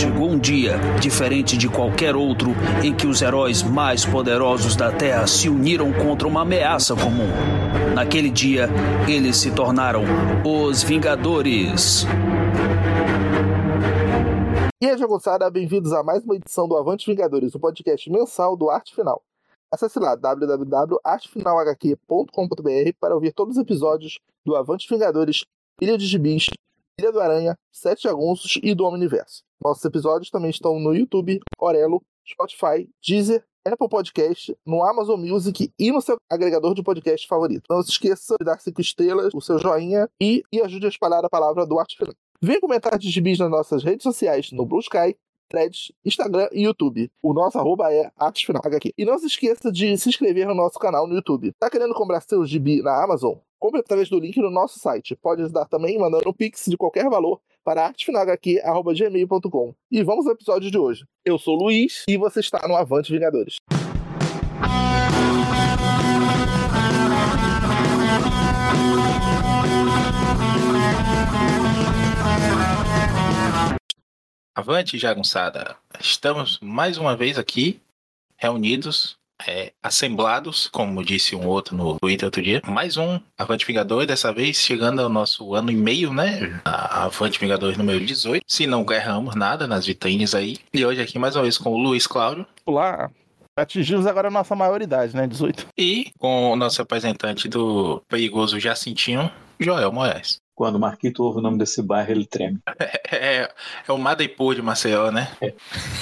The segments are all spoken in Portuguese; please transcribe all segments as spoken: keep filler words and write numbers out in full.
chegou um dia, diferente de qualquer outro, em que os heróis mais poderosos da Terra se uniram contra uma ameaça comum. Naquele dia, eles se tornaram os Vingadores. E aí, jagunçada, bem-vindos a mais uma edição do Avante Vingadores, o podcast mensal do Arte Final. Acesse lá w w w ponto arte final h q ponto com ponto b r para ouvir todos os episódios do Avante Vingadores, Ilha de Gibis, Ilha do Aranha, Sete Jagunços e do Omniverso. Nossos episódios também estão no YouTube, Orelo, Spotify, Deezer, Apple Podcast, no Amazon Music e no seu agregador de podcast favorito. Não se esqueça de dar cinco estrelas, o seu joinha e, e ajude a espalhar a palavra do Arte Final. Venha comentar de gibis nas nossas redes sociais, no Blue Sky, Threads, Instagram e YouTube. O nosso arroba é ArteFinalHQ. E não se esqueça de se inscrever no nosso canal no YouTube. Tá querendo comprar seu gibi na Amazon? Compre através do link no nosso site. Pode ajudar também mandando um pix de qualquer valor para artefinalhq arroba gmail ponto com. E vamos ao episódio de hoje. Eu sou o Luiz e você está no Avante Vingadores. Avante, jagunçada! Estamos mais uma vez aqui, reunidos, é, assemblados, como disse um outro no Twitter outro dia. Mais um Avante Vingadores, dessa vez chegando ao nosso ano e meio, né? A Avante Vingadores número dezoito. Se não erramos nada nas vitrines aí. E hoje aqui mais uma vez com o Luiz Cláudio. Olá! Atingimos agora a nossa maioridade, né? dezoito. E com o nosso representante do perigoso Jacintinho, Joel Moraes. Quando o Marquito ouve o nome desse bairro, ele treme. É, é, é o Madeipo de Maceió, né? É.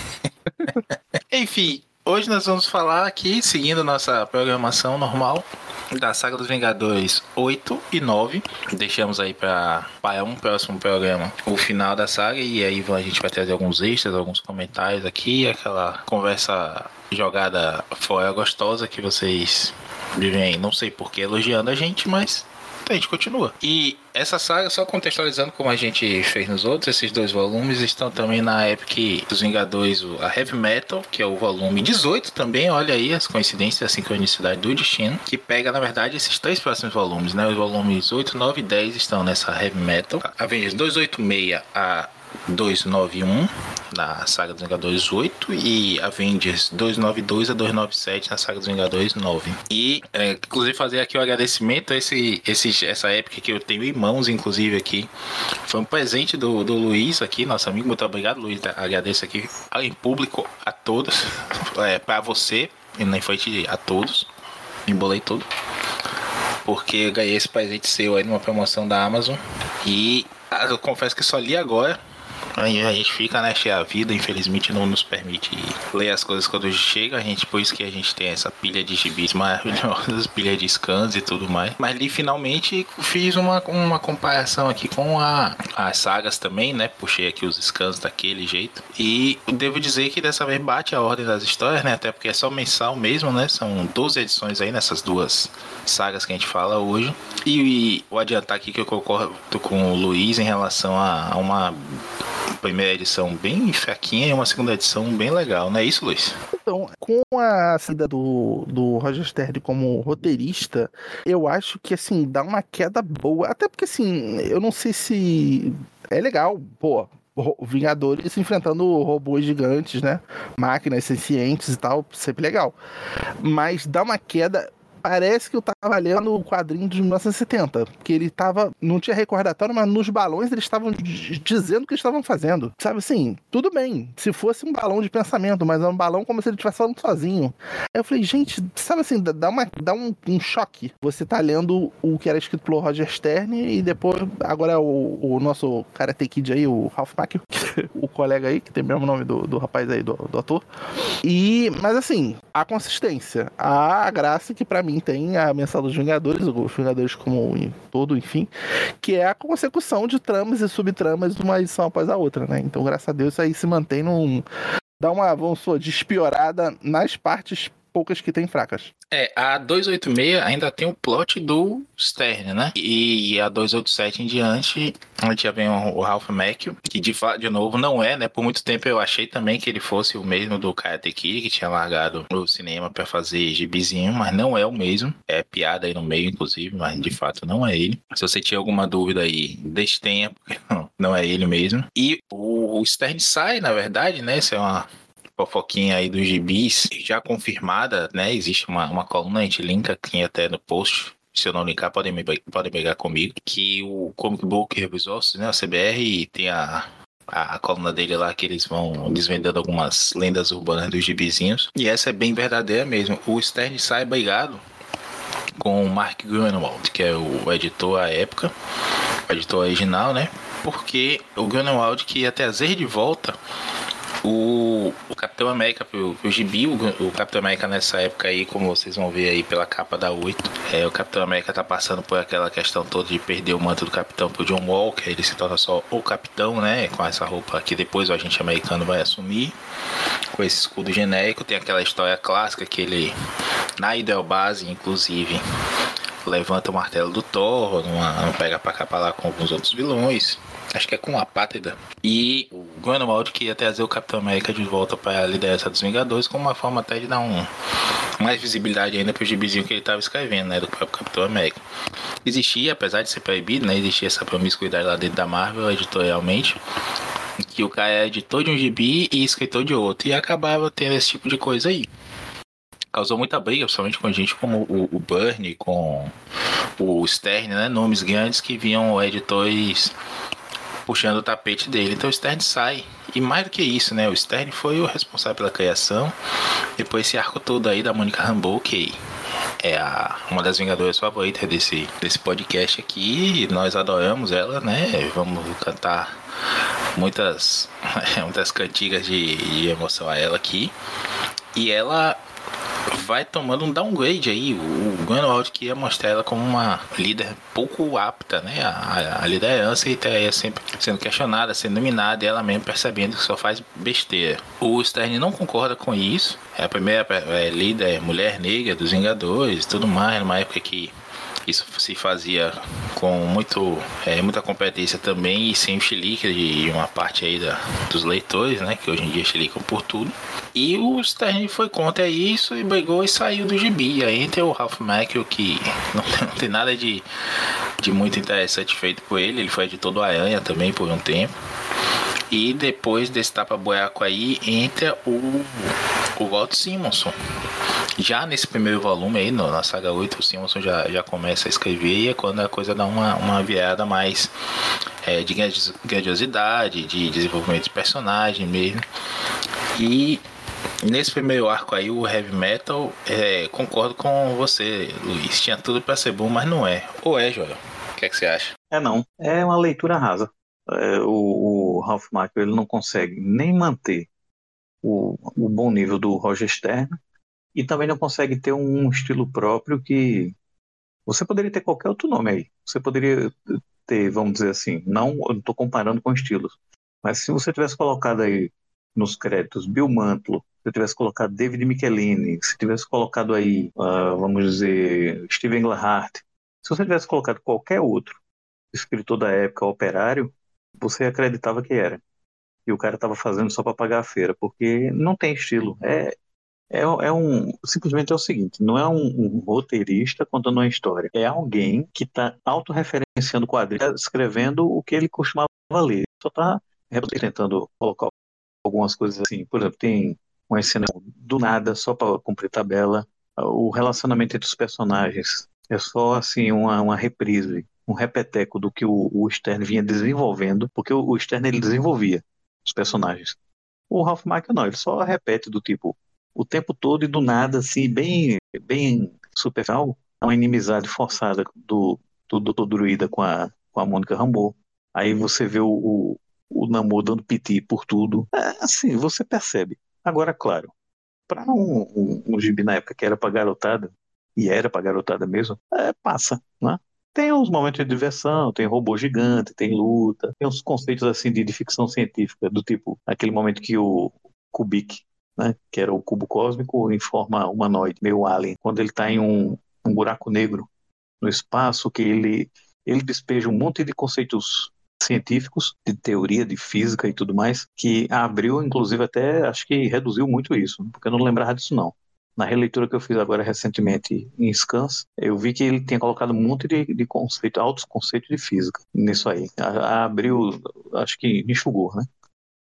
Enfim, hoje nós vamos falar aqui, seguindo nossa programação normal, da Saga dos Vingadores oito e nove. Deixamos aí para um próximo programa o final da saga, e aí a gente vai trazer alguns extras, alguns comentários aqui, aquela conversa jogada fora gostosa que vocês vivem, não sei por que, elogiando a gente, mas a gente continua. E essa saga, só contextualizando como a gente fez nos outros, esses dois volumes estão também na Epic dos Vingadores, a Heavy Metal, que é o volume dezoito também, olha aí as coincidências, a sincronicidade do destino, que pega, na verdade, esses três próximos volumes, né? Os volumes oito, nove e dez estão nessa Heavy Metal. Avengers duzentos e oitenta e seis a duzentos e noventa e um na Saga dos Vingadores oito e Avengers duzentos e noventa e dois a duzentos e noventa e sete na Saga dos Vingadores nove. E é, inclusive fazer aqui o um agradecimento a esse, esse, essa época que eu tenho em mãos, inclusive aqui. Foi um presente do, do Luiz aqui, nosso amigo. Muito obrigado, Luiz. Agradeço aqui em público a todos, é, para você e na frente a todos. Embolei tudo. Porque eu ganhei esse presente seu aí numa promoção da Amazon. E eu confesso que só li agora. Aí a gente fica, né, cheia a vida, infelizmente não nos permite ler as coisas quando chega, a gente, por isso que a gente tem essa pilha de gibis maravilhosas, pilha de scans e tudo mais. Mas ali finalmente fiz uma, uma comparação aqui com a, as sagas também, né, puxei aqui os scans daquele jeito. E devo dizer que dessa vez bate a ordem das histórias, né, até porque é só mensal mesmo, né, são doze edições aí nessas duas sagas que a gente fala hoje. E, e vou adiantar aqui que eu concordo com o Luiz em relação a, a uma primeira edição bem fraquinha e uma segunda edição bem legal, não é isso, Luiz? Então, com a saída do, do Roger Stern como roteirista, eu acho que, assim, dá uma queda boa. Até porque, assim, eu não sei se é legal, pô, Vingadores enfrentando robôs gigantes, né? Máquinas sencientes e tal, sempre legal. Mas dá uma queda. Parece que eu tava lendo o quadrinho de mil novecentos e setenta, que ele tava, não tinha recordatório, mas nos balões eles estavam dizendo o que eles estavam fazendo. Sabe assim, tudo bem, se fosse um balão de pensamento, mas é um balão como se ele estivesse falando sozinho. Aí eu falei, gente, sabe assim, dá, uma, dá um, um choque. Você tá lendo o que era escrito pelo Roger Stern e depois, agora o, o nosso Karate Kid aí, o Ralph Macchio, o colega aí, que tem o mesmo nome do, do rapaz aí, do, do ator. E, mas assim, a consistência, a graça que pra mim tem a Mensal dos Vingadores, os Vingadores como um todo, enfim, que é a consecução de tramas e subtramas de uma edição após a outra, né? Então, graças a Deus, isso aí se mantém num... dá uma, vamos supor, despiorada nas partes poucas que tem fracas. É, a duzentos e oitenta e seis ainda tem o plot do Stern, né? E a duzentos e oitenta e sete em diante, a gente já vem o Ralph Macchio, que de, de novo não é, né? Por muito tempo eu achei também que ele fosse o mesmo do Karate Kid, que tinha largado o cinema pra fazer gibizinho, mas não é o mesmo. É piada aí no meio, inclusive, mas de fato não é ele. Se você tinha alguma dúvida aí, destenha, porque não é ele mesmo. E o o Stern sai, na verdade, né? Isso é uma fofoquinha aí dos gibis já confirmada, né? Existe uma, uma coluna, a gente linka aqui até no post. Se eu não linkar, podem, me, podem pegar comigo. Que o Comic Book Resources, né? O C B R, tem a, a, a coluna dele lá que eles vão desvendando algumas lendas urbanas dos gibizinhos. E essa é bem verdadeira mesmo. O Stern sai brigado com o Mark Gruenwald, que é o editor à época, o editor original, né? Porque o Gruenwald que ia trazer de volta o, o Capitão América pro, pro gibi. o, o Capitão América nessa época aí, como vocês vão ver aí pela capa da oito, é, o Capitão América tá passando por aquela questão toda de perder o manto do Capitão pro John Walker. Ele se torna só o Capitão, né? Com essa roupa que depois o agente americano vai assumir, com esse escudo genérico. Tem aquela história clássica que ele, na Ideobase, inclusive, levanta o martelo do Thor, numa, não pega pra cá pra lá com alguns outros vilões. Acho que é com a Pátria. E o Gruenwald que ia trazer o Capitão América de volta para a liderança dos Vingadores, como uma forma até de dar um, mais visibilidade ainda pro gibizinho que ele estava escrevendo, né? Do próprio Capitão América. Existia, apesar de ser proibido, né? Existia essa promiscuidade lá dentro da Marvel, editorialmente, que o cara é editor de um gibi e escritor de outro. E acabava tendo esse tipo de coisa aí. Causou muita briga, principalmente com gente como o, o Byrne, com o Stern, né? Nomes grandes que vinham editores puxando o tapete dele. Então o Stern sai. E mais do que isso, né? O Stern foi o responsável pela criação. Depois esse arco todo aí da Monica Rambeau, que é a, uma das Vingadoras favoritas desse, desse podcast aqui. E nós adoramos ela, né? Vamos cantar muitas, muitas cantigas de, de emoção a ela aqui. E ela vai tomando um downgrade aí. O Gruenwald que ia mostrar ela como uma líder pouco apta, né? A, a liderança, e tá sempre sendo questionada, sendo nominada, e ela mesmo percebendo que só faz besteira. O Stern não concorda com isso. É a primeira é, líder mulher negra dos Vingadores e tudo mais, numa época que isso se fazia com muito, é, muita competência também, e sem o chilique de uma parte aí da, dos leitores, né? Que hoje em dia chilicam por tudo. E o Stern foi contra isso e brigou e saiu do gibi. Aí entra o Ralph Macchio, que não tem, não tem nada de, de muito interessante feito por ele. Ele foi editor do Aranha também por um tempo. E depois desse tapa-buraco aí, entra o, o Walt Simonson. Já nesse primeiro volume aí, no, na saga oito, o Simonson já, já começa a escrever, e é quando a coisa dá uma, uma virada mais é, de grandiosidade, de desenvolvimento de personagem mesmo. E nesse primeiro arco aí, o Heavy Metal, é, concordo com você, Luiz. Tinha tudo pra ser bom, mas não é. Ou é, Joel? O que é que você acha? É não, é uma leitura rasa. É, o, o Ralph Macchio, ele não consegue nem manter o, o bom nível do Roger Stern, e também não consegue ter um estilo próprio que... Você poderia ter qualquer outro nome aí. Você poderia ter, vamos dizer assim, não, eu não estou comparando com estilos, mas se você tivesse colocado aí nos créditos Bill Mantlo, se você tivesse colocado David Michelini, se tivesse colocado aí, uh, vamos dizer, Steven Englehart, se você tivesse colocado qualquer outro escritor da época, operário, você acreditava que era. E o cara estava fazendo só para pagar a feira, porque não tem estilo. É, é, é um, simplesmente é o seguinte, não é um, um roteirista contando uma história, é alguém que está autorreferenciando quadrinhos, escrevendo o que ele costumava ler. Só está tentando colocar algumas coisas assim. Por exemplo, tem uma cena do nada, só para cumprir tabela. O relacionamento entre os personagens é só assim uma, uma reprise, um repeteco do que o, o Stern vinha desenvolvendo, porque o, o Stern ele desenvolvia os personagens. O Ralph Macchio não, ele só repete do tipo o tempo todo e do nada, assim, bem, bem superficial, uma inimizade forçada do, do doutor Druida com a, com a Monica Rambeau. Aí você vê o, o, o Namor dando piti por tudo. É, assim, você percebe. Agora, claro, para um, um, um gibi na época que era pra garotada, e era pra garotada mesmo, é, passa, né? Tem uns momentos de diversão, tem robô gigante, tem luta, tem uns conceitos assim de, de ficção científica, do tipo, aquele momento que o Kubik, né, que era o cubo cósmico em forma humanoide, meio alien, quando ele está em um, um buraco negro no espaço, que ele, ele despeja um monte de conceitos científicos, de teoria, de física e tudo mais, que abriu, inclusive, até, acho que reduziu muito isso, porque eu não lembrava disso não. Na releitura que eu fiz agora recentemente em Scans, eu vi que ele tinha colocado um monte de, de conceito, altos conceitos de física nisso aí. A, a abriu, acho que enxugou, né?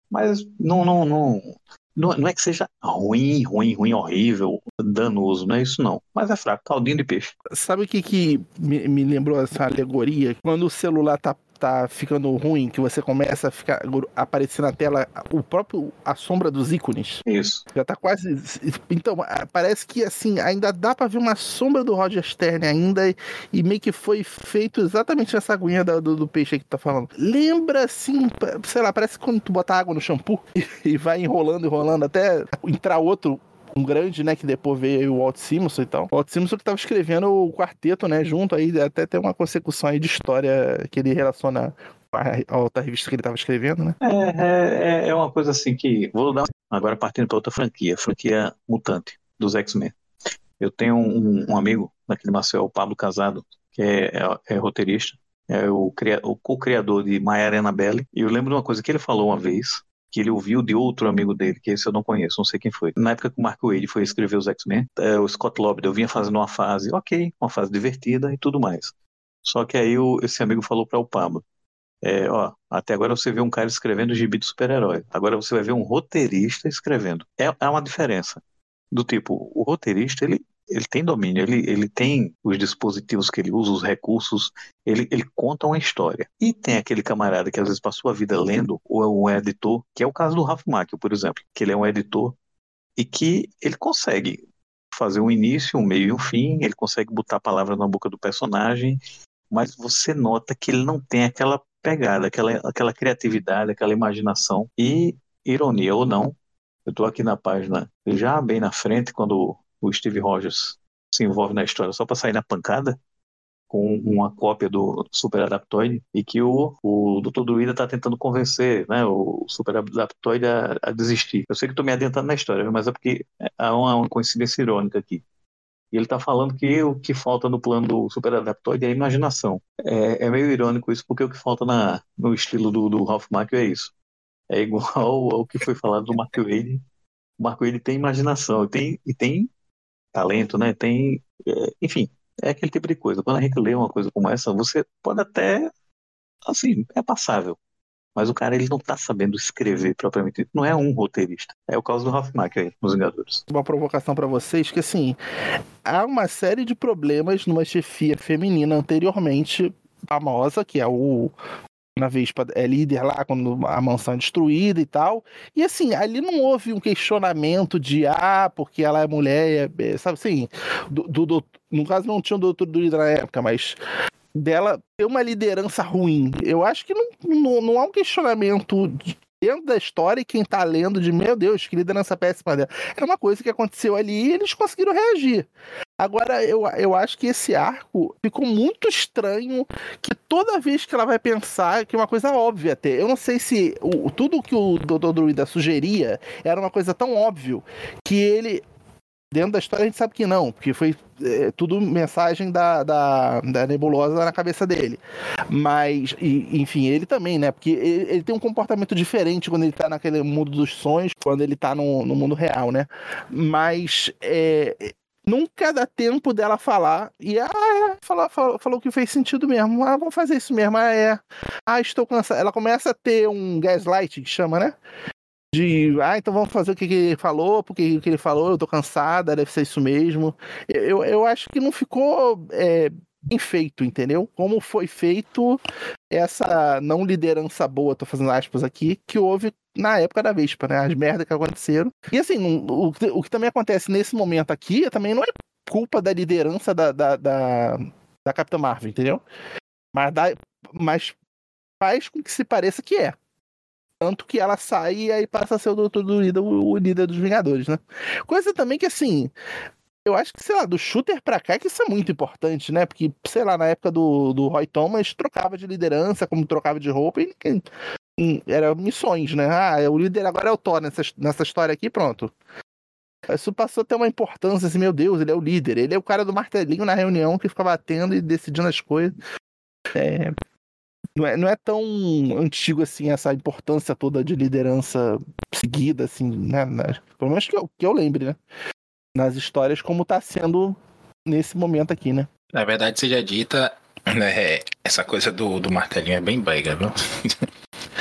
Mas não, não, não, não, não é que seja ruim, ruim, ruim, horrível, danoso, não é isso não. Mas é fraco, caldinho de peixe. Sabe o que, que me, me lembrou essa alegoria? Quando o celular tá, tá ficando ruim, que você começa a ficar aparecer na tela o próprio a sombra dos ícones. Isso. Já tá quase. Então, parece que assim, ainda dá pra ver uma sombra do Roger Stern ainda, e, e meio que foi feito exatamente essa aguinha do, do, do peixe aí que tu tá falando. Lembra assim, sei lá, parece quando tu bota água no shampoo e, e vai enrolando, enrolando até entrar outro. Um grande, né, que depois veio o Walt Simonson e tal. O Walt Simonson que tava escrevendo o quarteto, né, junto aí, até tem uma consecução aí de história que ele relaciona a outra revista que ele tava escrevendo, né? É, é, é uma coisa assim que... Vou dar agora partindo para outra franquia, franquia Mutante, dos X-Men. Eu tenho um, um amigo daquele Maceió, o Pablo Casado, que é, é, é roteirista, é o, o co-criador de Maiara e Annabelle, e eu lembro de uma coisa que ele falou uma vez, que ele ouviu de outro amigo dele, que esse eu não conheço, não sei quem foi. Na época que o Mark Waid foi escrever os X-Men, o Scott Lobdell vinha fazendo uma fase, ok, uma fase divertida e tudo mais. Só que aí o, esse amigo falou para o Pablo, é, ó, até agora você vê um cara escrevendo gibi de super-herói, agora você vai ver um roteirista escrevendo. É, é uma diferença. Do tipo, o roteirista, ele ele tem domínio, ele, ele tem os dispositivos que ele usa, os recursos, ele, ele conta uma história. E tem aquele camarada que às vezes passou a vida lendo, ou é um editor, que é o caso do Ralph Macchio, por exemplo, que ele é um editor e que ele consegue fazer um início, um meio e um fim, ele consegue botar a palavra na boca do personagem, mas você nota que ele não tem aquela pegada, aquela, aquela criatividade, aquela imaginação. E, ironia ou não, eu estou aqui na página já bem na frente, quando o Steve Rogers se envolve na história só para sair na pancada com uma cópia do Super Adaptoid e que o, o doutor Druida está tentando convencer, né, o Super Adaptoid a, a desistir. Eu sei que estou me adiantando na história, mas é porque há uma, uma coincidência irônica aqui. E ele está falando que o que falta no plano do Super Adaptoid é a imaginação. É, é meio irônico isso, porque o que falta na, no estilo do, do Ralph Macchio é isso. É igual ao, ao que foi falado do Mark Waid. O Mark Waid tem imaginação e tem, e tem talento, né? Tem, é, enfim, é aquele tipo de coisa. Quando a gente lê uma coisa como essa, você pode até, assim, é passável. Mas o cara, ele não tá sabendo escrever propriamente. Não é um roteirista. É o caso do Ralph Macchio aí, nos Vingadores. Uma provocação pra vocês, que assim, há uma série de problemas numa chefia feminina anteriormente famosa, que é o... na Vespa é líder lá quando a mansão é destruída e tal, e assim, ali não houve um questionamento de ah, porque ela é mulher, é, sabe assim, do, do, do, no caso não tinha o doutor Druida na época, mas dela ter uma liderança ruim. Eu acho que não, não, não há um questionamento de, dentro da história, e quem tá lendo de meu Deus, que liderança péssima dela. Era uma coisa que aconteceu ali e eles conseguiram reagir. Agora, eu, eu acho que esse arco ficou muito estranho, que toda vez que ela vai pensar, que é uma coisa óbvia até, eu não sei se o, tudo que o doutor Druida sugeria era uma coisa tão óbvio, que ele, dentro da história a gente sabe que não, porque foi é, tudo mensagem da, da, da nebulosa na cabeça dele. Mas, e, enfim, ele também, né, porque ele, ele tem um comportamento diferente quando ele tá naquele mundo dos sonhos, quando ele tá no, no mundo real, né, mas é... nunca dá tempo dela falar e ah, é, falou, falou, falou que fez sentido mesmo. Ah, vamos fazer isso mesmo. Ah, é. Ah, estou cansada. Ela começa a ter um gaslight, que chama, né? De, ah, então vamos fazer o que ele falou, porque o que ele falou, eu tô cansada, deve ser isso mesmo. Eu, eu acho que não ficou é, bem feito, entendeu? Como foi feito essa não liderança boa, tô fazendo aspas aqui, que houve na época da Vespa, né? As merdas que aconteceram. E assim, o, o que também acontece nesse momento aqui também não é culpa da liderança da, da, da, da Capitã Marvel, entendeu? Mas, dá, mas faz com que se pareça que é. Tanto que ela sai e aí passa a ser o doutor Druida, o, o líder dos Vingadores, né? Coisa também que, assim, eu acho que, sei lá, do Shooter pra cá, que isso é muito importante, né? Porque, sei lá, na época do, do Roy Thomas, trocava de liderança, como trocava de roupa, e ninguém, era missões, né? Ah, o líder agora é o Thor nessa, nessa história aqui, pronto. Isso passou a ter uma importância, assim, meu Deus, ele é o líder, ele é o cara do martelinho na reunião que fica batendo e decidindo as coisas. É... Não é, não é tão antigo assim essa importância toda de liderança seguida, assim, né? Pelo menos que eu, que eu lembre, né? Nas histórias, como tá sendo nesse momento aqui, né? Na verdade, seja dita, né, essa coisa do, do martelinho é bem brega, viu?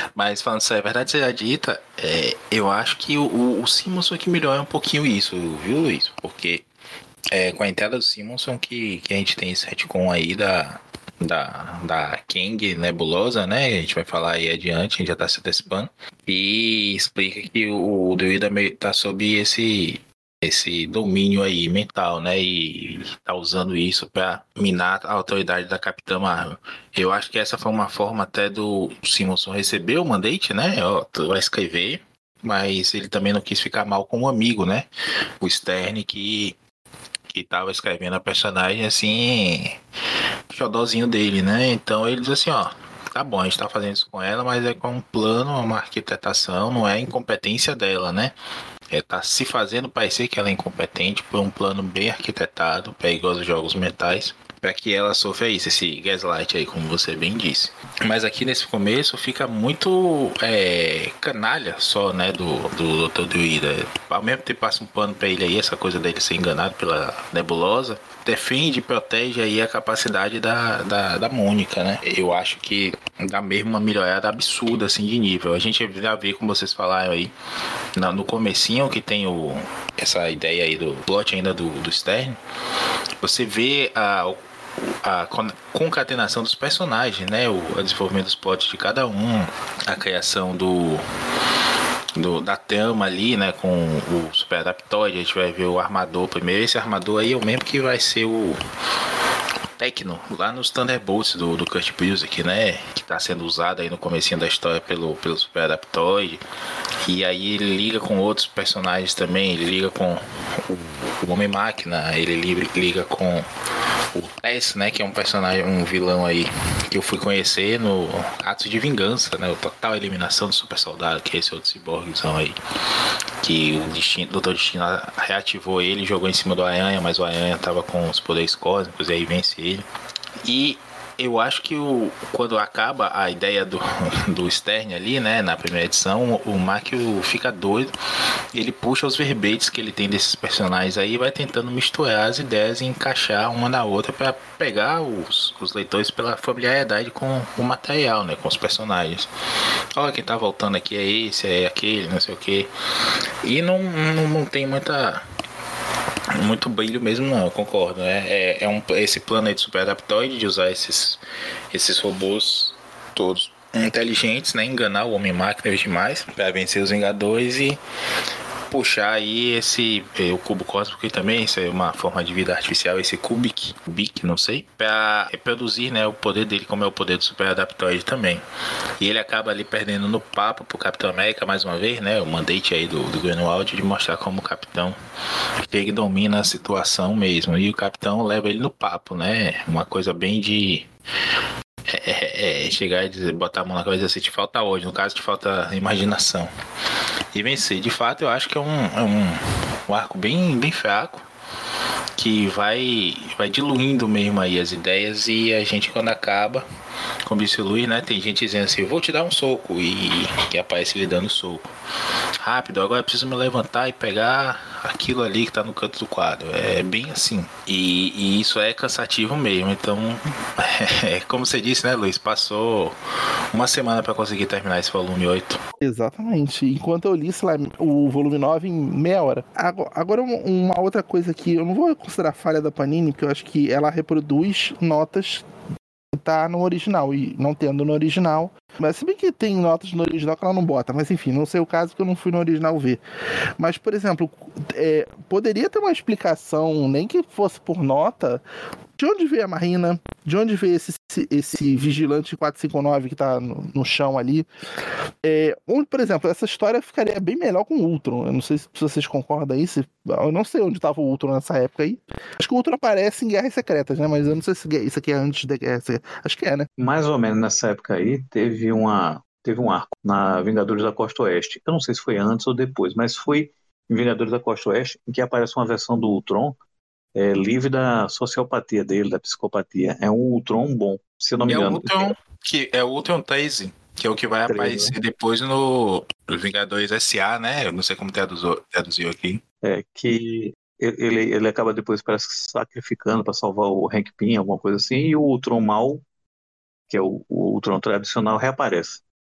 Mas falando sério, a verdade seja dita, é, eu acho que o, o, o Simonson que melhora um pouquinho isso, viu, Luiz? Porque é com a entrada do Simonson que, que a gente tem esse retcon aí da, da, da Kang Nebulosa, né? A gente vai falar aí adiante, a gente já tá se antecipando. E explica que o, o Druida meio- tá sob esse, esse domínio aí mental, né? E tá usando isso pra minar a autoridade da Capitã Marvel. Eu acho que essa foi uma forma até do Simonson receber o mandate, né? Ó, tu vai escrever, mas ele também não quis ficar mal com o amigo, né? O Stern que que tava escrevendo a personagem assim, xodózinho dele, né? Então ele diz assim, ó, tá bom, a gente tá fazendo isso com ela, mas é com um plano, uma arquitetação, não é incompetência dela, né? É, tá se fazendo parecer que ela é incompetente por um plano bem arquitetado, perigosos jogos mentais, para que ela sofra isso, esse gaslight aí, como você bem disse. Mas aqui nesse começo fica muito é, canalha só, né, do, do doutor Druida. Ao mesmo tempo passa um pano para ele aí, essa coisa dele ser enganado pela Nebulosa. Defende e protege aí a capacidade da, da, da Mônica, né? Eu acho que dá mesmo uma melhorada absurda, assim, de nível. A gente já vê, como vocês falaram aí, na, no comecinho, que tem o, essa ideia aí do plot ainda do, do Stern. Você vê a, a concatenação dos personagens, né? O, o desenvolvimento dos plots de cada um, a criação do... Do, da trama ali, né, com o Super Adaptoid. A gente vai ver o armador primeiro. Esse armador aí é o mesmo que vai ser o Tecno, lá nos Thunderbolts do, do Kurt Busiek, né, que tá sendo usado aí no comecinho da história pelo, pelo Super Adaptoid. E aí ele liga com outros personagens também. Ele liga com o, o Homem-Máquina, ele liga, liga com o Tess, né, que é um personagem, um vilão aí que eu fui conhecer no Atos de Vingança, né, o Total Eliminação do Super Soldado, que é esse outro ciborguezão aí, que o Destino, o doutor Destino reativou ele, jogou em cima do Aranha, mas o Aranha tava com os poderes cósmicos e aí vence ele. E eu acho que o, quando acaba a ideia do, do Stern ali, né, na primeira edição, o Mark fica doido, ele puxa os verbetes que ele tem desses personagens aí e vai tentando misturar as ideias e encaixar uma na outra para pegar os, os leitores pela familiaridade com o material, né, com os personagens. Olha, quem tá voltando aqui é esse, é aquele, não sei o que. E não, não, não tem muita... muito brilho mesmo, não, eu concordo, né? É, é um, esse plano aí de Super Adaptoid, de usar esses, esses robôs todos inteligentes, né? Enganar o Homem-Máquina demais para vencer os Vingadores e puxar aí esse o cubo cósmico e também, isso é uma forma de vida artificial, esse Kubik, Kubik, não sei, para reproduzir, né, o poder dele, como é o poder do Super Adaptoid também. E ele acaba ali perdendo no papo pro Capitão América mais uma vez, né, o mandate aí do, do Greenwald de mostrar como o Capitão ele domina a situação mesmo. E o Capitão leva ele no papo, né, uma coisa bem de... É, é, é, chegar e dizer, botar a mão na cabeça assim, te falta hoje, no caso te falta imaginação. E vencer, de fato eu acho que é um, é um, um arco bem, bem fraco, que vai, vai diluindo mesmo aí as ideias. E a gente, quando acaba, como disse o Luiz, né, tem gente dizendo assim, vou te dar um soco, e que aparece ele dando soco rápido, agora eu preciso me levantar e pegar aquilo ali que tá no canto do quadro. É bem assim, e, e isso é cansativo mesmo. Então é, como você disse, né, Luiz, passou uma semana para conseguir terminar esse volume oito. Exatamente, enquanto eu li, sei lá, o volume nove em meia hora. Agora, agora uma outra coisa que eu não vou considerar falha da Panini, porque eu acho que ela reproduz notas que tá no original, e não tendo no original, mas se bem que tem notas no original que ela não bota, mas enfim, não sei o caso que eu não fui no original ver. Mas, por exemplo, é, poderia ter uma explicação, nem que fosse por nota, de onde veio a Marina, de onde veio esse, esse vigilante quatrocentos e cinquenta e nove que tá no, no chão ali. É, onde, por exemplo, essa história ficaria bem melhor com o Ultron. Eu não sei se vocês concordam aí. Se, eu não sei onde estava o Ultron nessa época aí. Acho que o Ultron aparece em Guerras Secretas, né? Mas eu não sei se isso aqui é antes da Guerra Secreta. Acho que é, né? Mais ou menos nessa época aí, teve, uma, teve um arco na Vingadores da Costa Oeste. Eu não sei se foi antes ou depois, mas foi em Vingadores da Costa Oeste, em que aparece uma versão do Ultron é, livre da sociopatia dele, da psicopatia. É um Ultron bom, se eu não me E é o engano. Ultron, que é o Ultron treze, que é o que vai treze, aparecer né? depois no, no Vingadores S A, né? Eu não sei como traduziu, traduziu aqui. É, que ele, ele acaba depois parece que se sacrificando para salvar o Hank Pym, alguma coisa assim, e o Ultron mal, que é o, o Ultron tradicional, reaparece.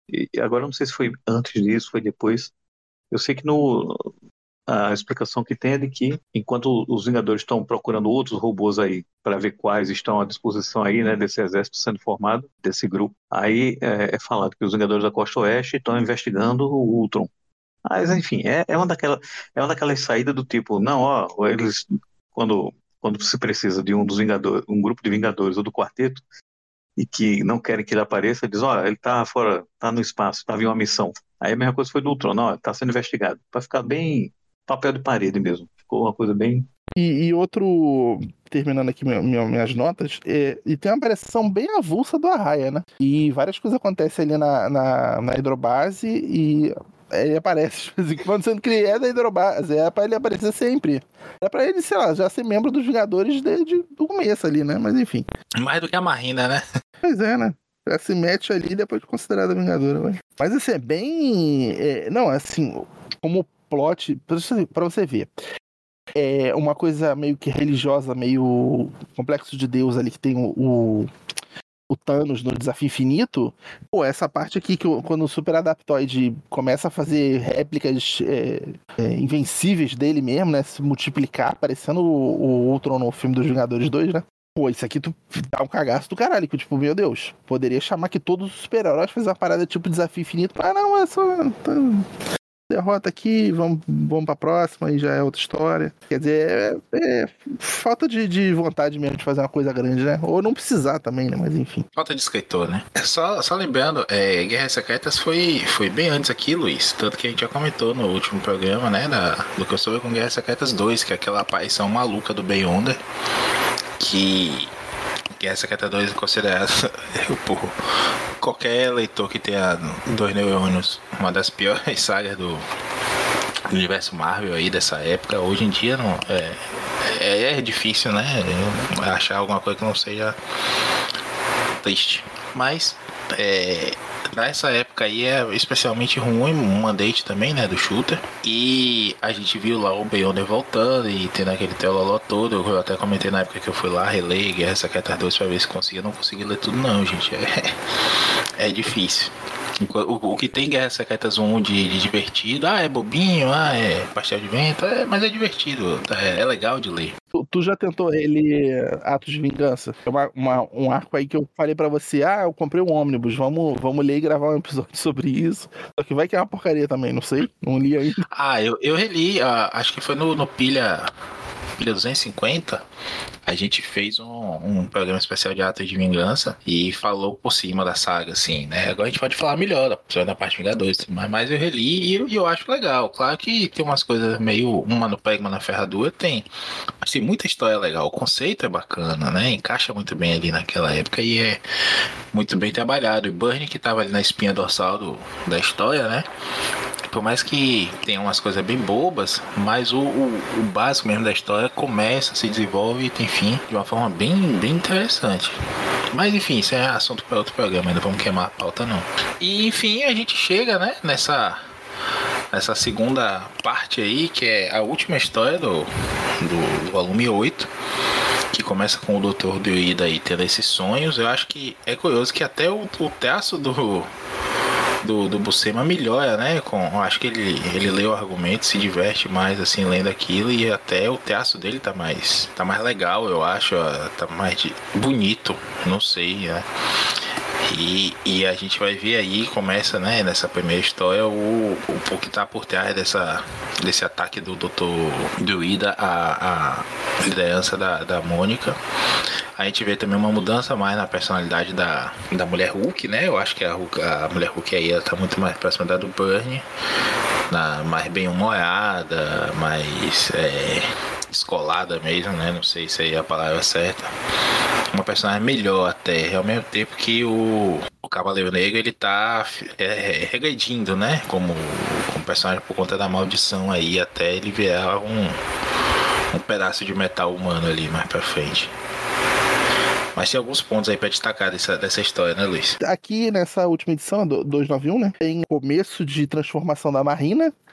E agora eu não sei se foi antes disso, foi depois. Eu sei que no, a explicação que tem é de que, enquanto os Vingadores estão procurando outros robôs aí, para ver quais estão à disposição aí, né, desse exército sendo formado, desse grupo, aí é, é falado que os Vingadores da Costa Oeste estão investigando o Ultron. Mas, enfim, é, é, uma daquela, é uma daquelas saídas do tipo, não, ó, eles, quando, quando se precisa de um dos Vingadores, um grupo de Vingadores ou do quarteto, e que não querem que ele apareça, diz, ó, ele tá fora, tá no espaço, tava em uma missão. Aí a mesma coisa foi do Ultron, não, tá sendo investigado. Pra ficar bem papel de parede mesmo. Ficou uma coisa bem... E, e outro, terminando aqui minha, minha, minhas notas, é, e tem uma aparição bem avulsa do Arraia, né? E várias coisas acontecem ali na, na, na hidrobase e ele aparece de vez em quando, sendo que ele é da hidrobase. É pra ele aparecer sempre. É pra ele, sei lá, já ser membro dos Vingadores desde o começo ali, né? Mas enfim. Mais do que a Marina, né? Pois é, né? Já se mete ali depois de considerada Vingadora. Mas, mas assim, é bem... É, não, assim, como plot... Pra você, pra você ver. É uma coisa meio que religiosa, meio complexo de Deus ali, que tem o, o, o Thanos no Desafio Infinito. Pô, essa parte aqui, que quando o Super Adaptoide começa a fazer réplicas é, é, invencíveis dele mesmo, né? Se multiplicar, parecendo o, o Ultron no filme dos Vingadores dois, né? Pô, isso aqui tu dá um cagaço do caralho, que tipo, meu Deus, poderia chamar que todos os super-heróis fazem uma parada tipo Desafio Infinito. Ah, não, é só... Tá... derrota aqui, vamos, vamos pra próxima, aí já é outra história. Quer dizer, é, é falta de, de vontade mesmo de fazer uma coisa grande, né? Ou não precisar também, né? Mas enfim. Falta de escritor, né? Só, só lembrando, é, Guerras Secretas foi, foi bem antes aqui, Luiz. Tanto que a gente já comentou no último programa, né? Da, do que eu soube com Guerras Secretas dois, que é aquela aparição maluca do Beyonder. Que... Guerras Secretas dois é considerado por qualquer leitor que tenha dois neurônios uma das piores sagas do, do universo Marvel aí dessa época. Hoje em dia não é, é, é difícil, né, achar alguma coisa que não seja triste, mas é, nessa época aí é especialmente ruim, um mandate também, né, do Shooter. E a gente viu lá o Beyonder voltando e tendo aquele teloló todo. Eu até comentei na época que eu fui lá, relei Guerra Secretas dois pra ver se conseguia. Não consegui ler tudo não, gente. É, é difícil. O, o que tem Guerra Secretas um de, de divertido, ah, é bobinho, ah, é pastel de vento, é, mas é divertido, é, é legal de ler. Tu, tu já tentou ele Atos de Vingança? É uma, uma, um arco aí que eu falei pra você, ah, eu comprei um ônibus, vamos, vamos ler e gravar um episódio sobre isso. Só que vai que é uma porcaria também, não sei, não li ainda. Ah, eu, eu reli, uh, acho que foi no, no Pilha... Pilha duzentos e cinquenta, a gente fez um, um programa especial de Atos de Vingança e falou por cima da saga, assim, né? Agora a gente pode falar melhor da, da parte de Vingadores, mas, mas eu reli e eu, eu acho legal. Claro que tem umas coisas meio uma no pé, uma na ferradura, tem. Mas tem muita história legal. O conceito é bacana, né? Encaixa muito bem ali naquela época e é muito bem trabalhado. E Burnie, que tava ali na espinha dorsal do, da história, né? Por mais que tenha umas coisas bem bobas, mas o, o, o básico mesmo da história começa, se desenvolve e tem fim de uma forma bem, bem interessante. Mas enfim, isso é assunto para outro programa, ainda vamos queimar a pauta não. E enfim, a gente chega, né, nessa, nessa segunda parte aí, que é a última história do, do, do volume oito, que começa com o doutor Druida aí tendo esses sonhos. Eu acho que é curioso que até o, o traço do... do, do Buscema melhora, né? Com, eu acho que ele, ele lê o argumento, se diverte mais assim lendo aquilo, e até o traço dele tá mais tá mais legal, eu acho, tá mais de, bonito, não sei, né? E, e a gente vai ver aí, começa, né, nessa primeira história, o, o, o que tá por trás dessa, desse ataque do doutor Druida à, à liderança da, da Mônica. A gente vê também uma mudança mais na personalidade da, da Mulher Hulk, né? Eu acho que a, Hulk, a Mulher Hulk aí ela tá muito mais próxima da do Burnie, na, mais bem-humorada, mais é, descolada mesmo, né? Não sei se aí é a palavra certa. Uma personagem melhor até, ao mesmo tempo que o, o Cavaleiro Negro ele tá é, regredindo, né? Como, como personagem por conta da maldição aí, até ele virar um, um pedaço de metal humano ali mais pra frente. Mas tem alguns pontos aí pra destacar dessa, dessa história, né, Luiz? Aqui nessa última edição, do duzentos e noventa e um, né? Tem começo de transformação da Marina,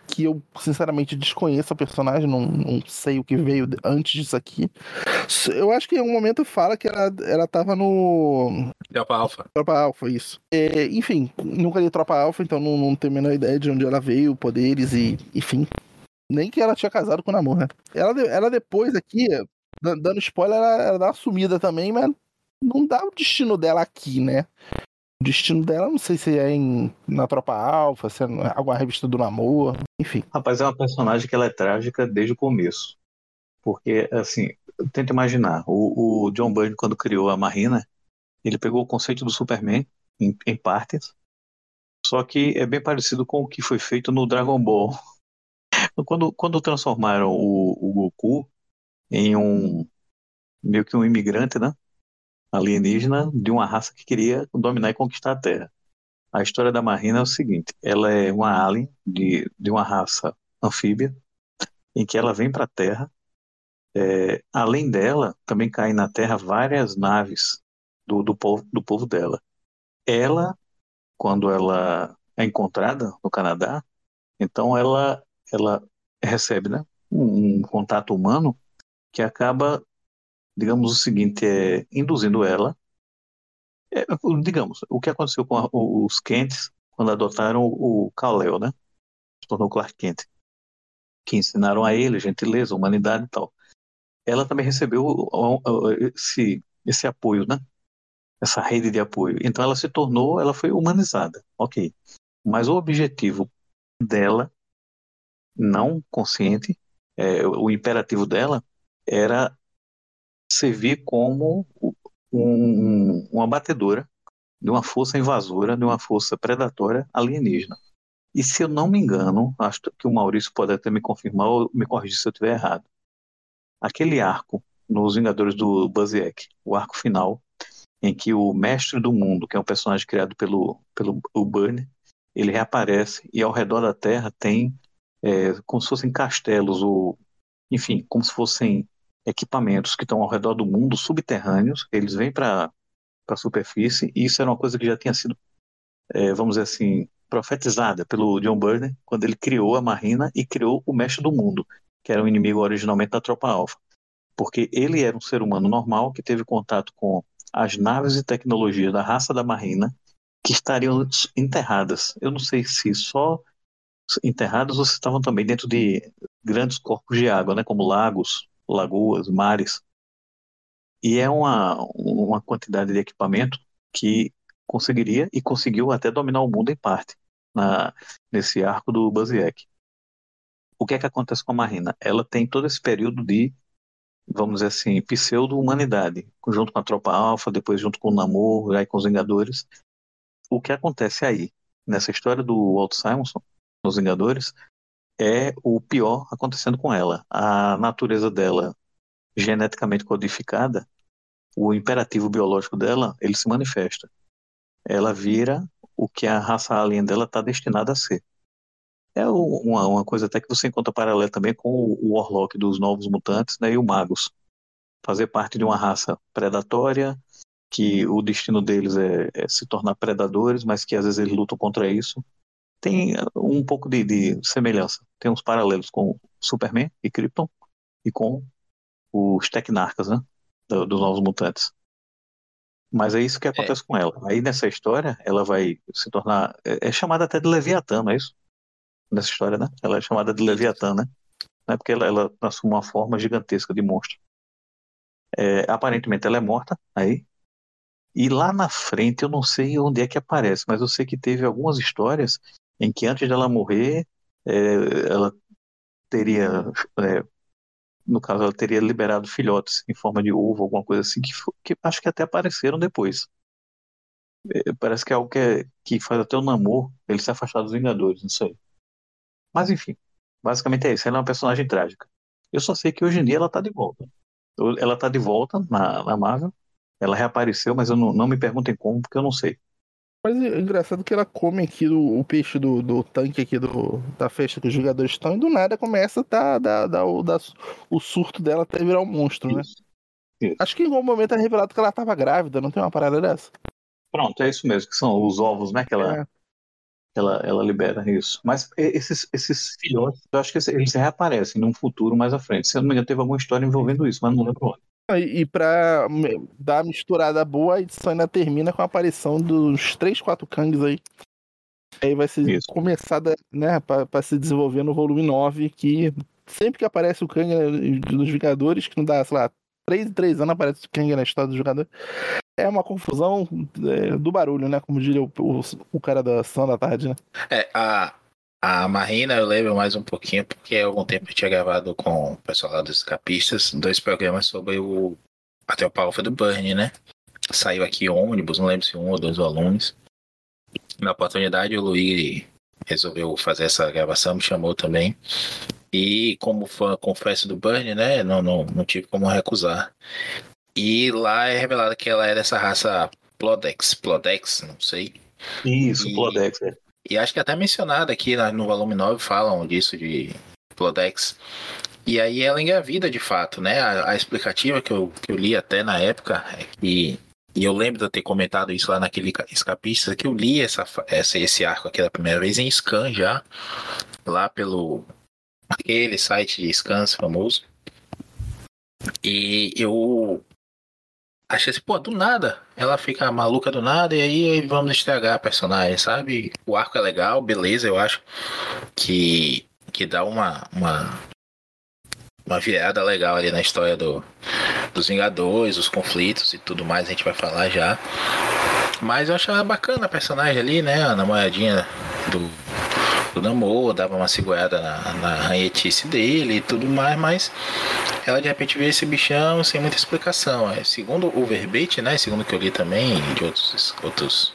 que eu sinceramente desconheço a personagem, não, não sei o que veio antes disso aqui. Eu acho que em um momento fala que ela, ela tava no... Tropa Alpha. Tropa Alpha, isso. É, enfim, nunca li Tropa Alpha, então não, não tenho a menor ideia de onde ela veio, poderes e, enfim. Nem que ela tinha casado com o Namor, né? Ela, ela depois aqui, dando spoiler, ela, ela dá uma sumida também, mas não dá o destino dela aqui, né? O destino dela, não sei se é em, na Tropa Alpha, se é em alguma revista do Namor, enfim. Rapaz, é uma personagem que ela é trágica desde o começo. Porque, assim, tenta imaginar, o, o John Byrne, quando criou a Marina, ele pegou o conceito do Superman, em, em partes, só que é bem parecido com o que foi feito no Dragon Ball. Quando, quando transformaram o, o Goku em um, meio que um imigrante, né? Alienígena de uma raça que queria dominar e conquistar a Terra. A história da Marina é o seguinte: ela é uma alien de, de uma raça anfíbia, em que ela vem para a Terra. É, além dela, também caem na Terra várias naves do, do, povo, do povo dela. Ela, quando ela é encontrada no Canadá, então ela, ela recebe, né, um, um contato humano que acaba, digamos o seguinte, é, induzindo ela. É, digamos, o que aconteceu com a, os Kents quando adotaram o Kal-El, né? Se tornou Clark Kent, que ensinaram a ele gentileza, humanidade e tal. Ela também recebeu esse, esse apoio, né? Essa rede de apoio. Então ela se tornou, ela foi humanizada, ok. Mas o objetivo dela, não consciente, é, o imperativo dela era servir como um, uma batedora de uma força invasora, de uma força predatória alienígena. E se eu não me engano, acho que o Maurício pode até me confirmar ou me corrigir se eu estiver errado, aquele arco nos Vingadores do Busiek, o arco final, em que o Mestre do Mundo, que é um personagem criado pelo, pelo o Byrne, ele reaparece e ao redor da Terra tem é, como se fossem castelos, ou, enfim, como se fossem equipamentos que estão ao redor do mundo, subterrâneos, eles vêm para a superfície, e isso era uma coisa que já tinha sido, é, vamos dizer assim, profetizada pelo John Byrne, quando ele criou a Marina e criou o Mestre do Mundo, que era o inimigo originalmente da Tropa Alpha. Porque ele era um ser humano normal que teve contato com as naves e tecnologias da raça da Marina que estariam enterradas. Eu não sei se só enterradas ou se estavam também dentro de grandes corpos de água, né, como lagos, lagoas, mares. E é uma, uma quantidade de equipamento que conseguiria e conseguiu até dominar o mundo em parte na, nesse arco do Busiek. O que é que acontece com a Marina? Ela tem todo esse período de, vamos dizer assim, pseudo-humanidade, junto com a Tropa Alpha, depois junto com o Namor, aí com os Vingadores. O que acontece aí, nessa história do Walt Simonson, nos Vingadores, é o pior acontecendo com ela. A natureza dela, geneticamente codificada, o imperativo biológico dela, ele se manifesta. Ela vira o que a raça alien dela está destinada a ser. É uma, uma coisa até que você encontra paralela também com o Warlock dos Novos Mutantes, né, e o Magus. Fazer parte de uma raça predatória, que o destino deles é, é se tornar predadores, mas que às vezes eles lutam contra isso. Tem um pouco de, de semelhança. Tem uns paralelos com Superman e Krypton e com os Tecnarcas, né, do, dos Novos Mutantes. Mas é isso que acontece é. com ela. Aí nessa história, ela vai se tornar... É, é chamada até de Leviatã, não é isso? Nessa história, né? Ela é chamada de Leviatã, né? Não é porque ela, ela assume uma forma gigantesca de monstro. É, aparentemente ela é morta aí. E lá na frente, eu não sei onde é que aparece, mas eu sei que teve algumas histórias em que antes dela morrer, é, ela teria... É, no caso, ela teria liberado filhotes em forma de ovo, alguma coisa assim, que, que acho que até apareceram depois. É, parece que é algo que, é, que faz até o Namor ele se afastar dos Vingadores, não sei. Mas enfim, basicamente é isso. Ela é uma personagem trágica. Eu só sei que hoje em dia ela tá de volta. Ela tá de volta na, na Marvel. Ela reapareceu, mas eu não, não me perguntem como, porque eu não sei. Mas é engraçado que ela come aqui do, o peixe do, do tanque aqui do, da festa que os Vingadores estão, e do nada começa a dar, dar, dar, o, dar o surto dela até virar um monstro, né? Isso, isso. Acho que em algum momento é revelado que ela tava grávida, não tem uma parada dessa? Pronto, é isso mesmo, que são os ovos, né? Que ela, É. Ela, ela libera isso. Mas esses, esses filhotes, eu acho que eles reaparecem num futuro mais à frente. Se eu não me engano, teve alguma história envolvendo isso, mas não lembro onde. E, e pra me- dar a misturada boa, a edição ainda termina com a aparição dos três, quatro Kangs aí. Aí vai ser Isso. começada, né, pra, pra se desenvolver no volume nove, que sempre que aparece o Kang né, dos Vingadores, que não dá, sei lá, três em três anos aparece o Kang na história dos Vingadores. É uma confusão é, do barulho, né? Como diria o, o, o cara da Sessão da Tarde, né? É, a, a Marina eu lembro mais um pouquinho, porque há algum tempo eu tinha gravado com o pessoal lá dos escapistas dois programas sobre o até o Power do Burn, né? Saiu aqui ônibus, não lembro se um ou dois volumes. Na oportunidade o Luiz resolveu fazer essa gravação, me chamou também. E como fã, confesso, do Burn, né? Não, não, não tive como recusar. E lá é revelado que ela é dessa raça Plodex, Plodex, não sei. Isso, E- Plodex, é. E acho que até mencionado aqui na- no volume nove falam disso de Plodex. E aí ela engravida de fato, né? A, a explicativa que eu, que eu li até na época é que. E eu lembro de eu ter comentado isso lá naquele ca- escapista, que eu li essa, fa- essa, esse arco aqui da primeira vez em scan já, lá pelo aquele site de scans famoso. E eu achei assim, pô, do nada. Ela fica maluca do nada e aí vamos estragar a personagem, sabe? O arco é legal, beleza, eu acho que, que dá uma, uma, uma virada legal ali na história do, dos Vingadores, os conflitos e tudo mais, a gente vai falar já. Mas eu achava bacana a personagem ali, né? A namoradinha do, do Namor, dava uma segurada na, na ranhetice dele e tudo mais, mas ela de repente vê esse bichão sem muita explicação. É, segundo o verbete, né? Segundo o que eu li também de outros, outros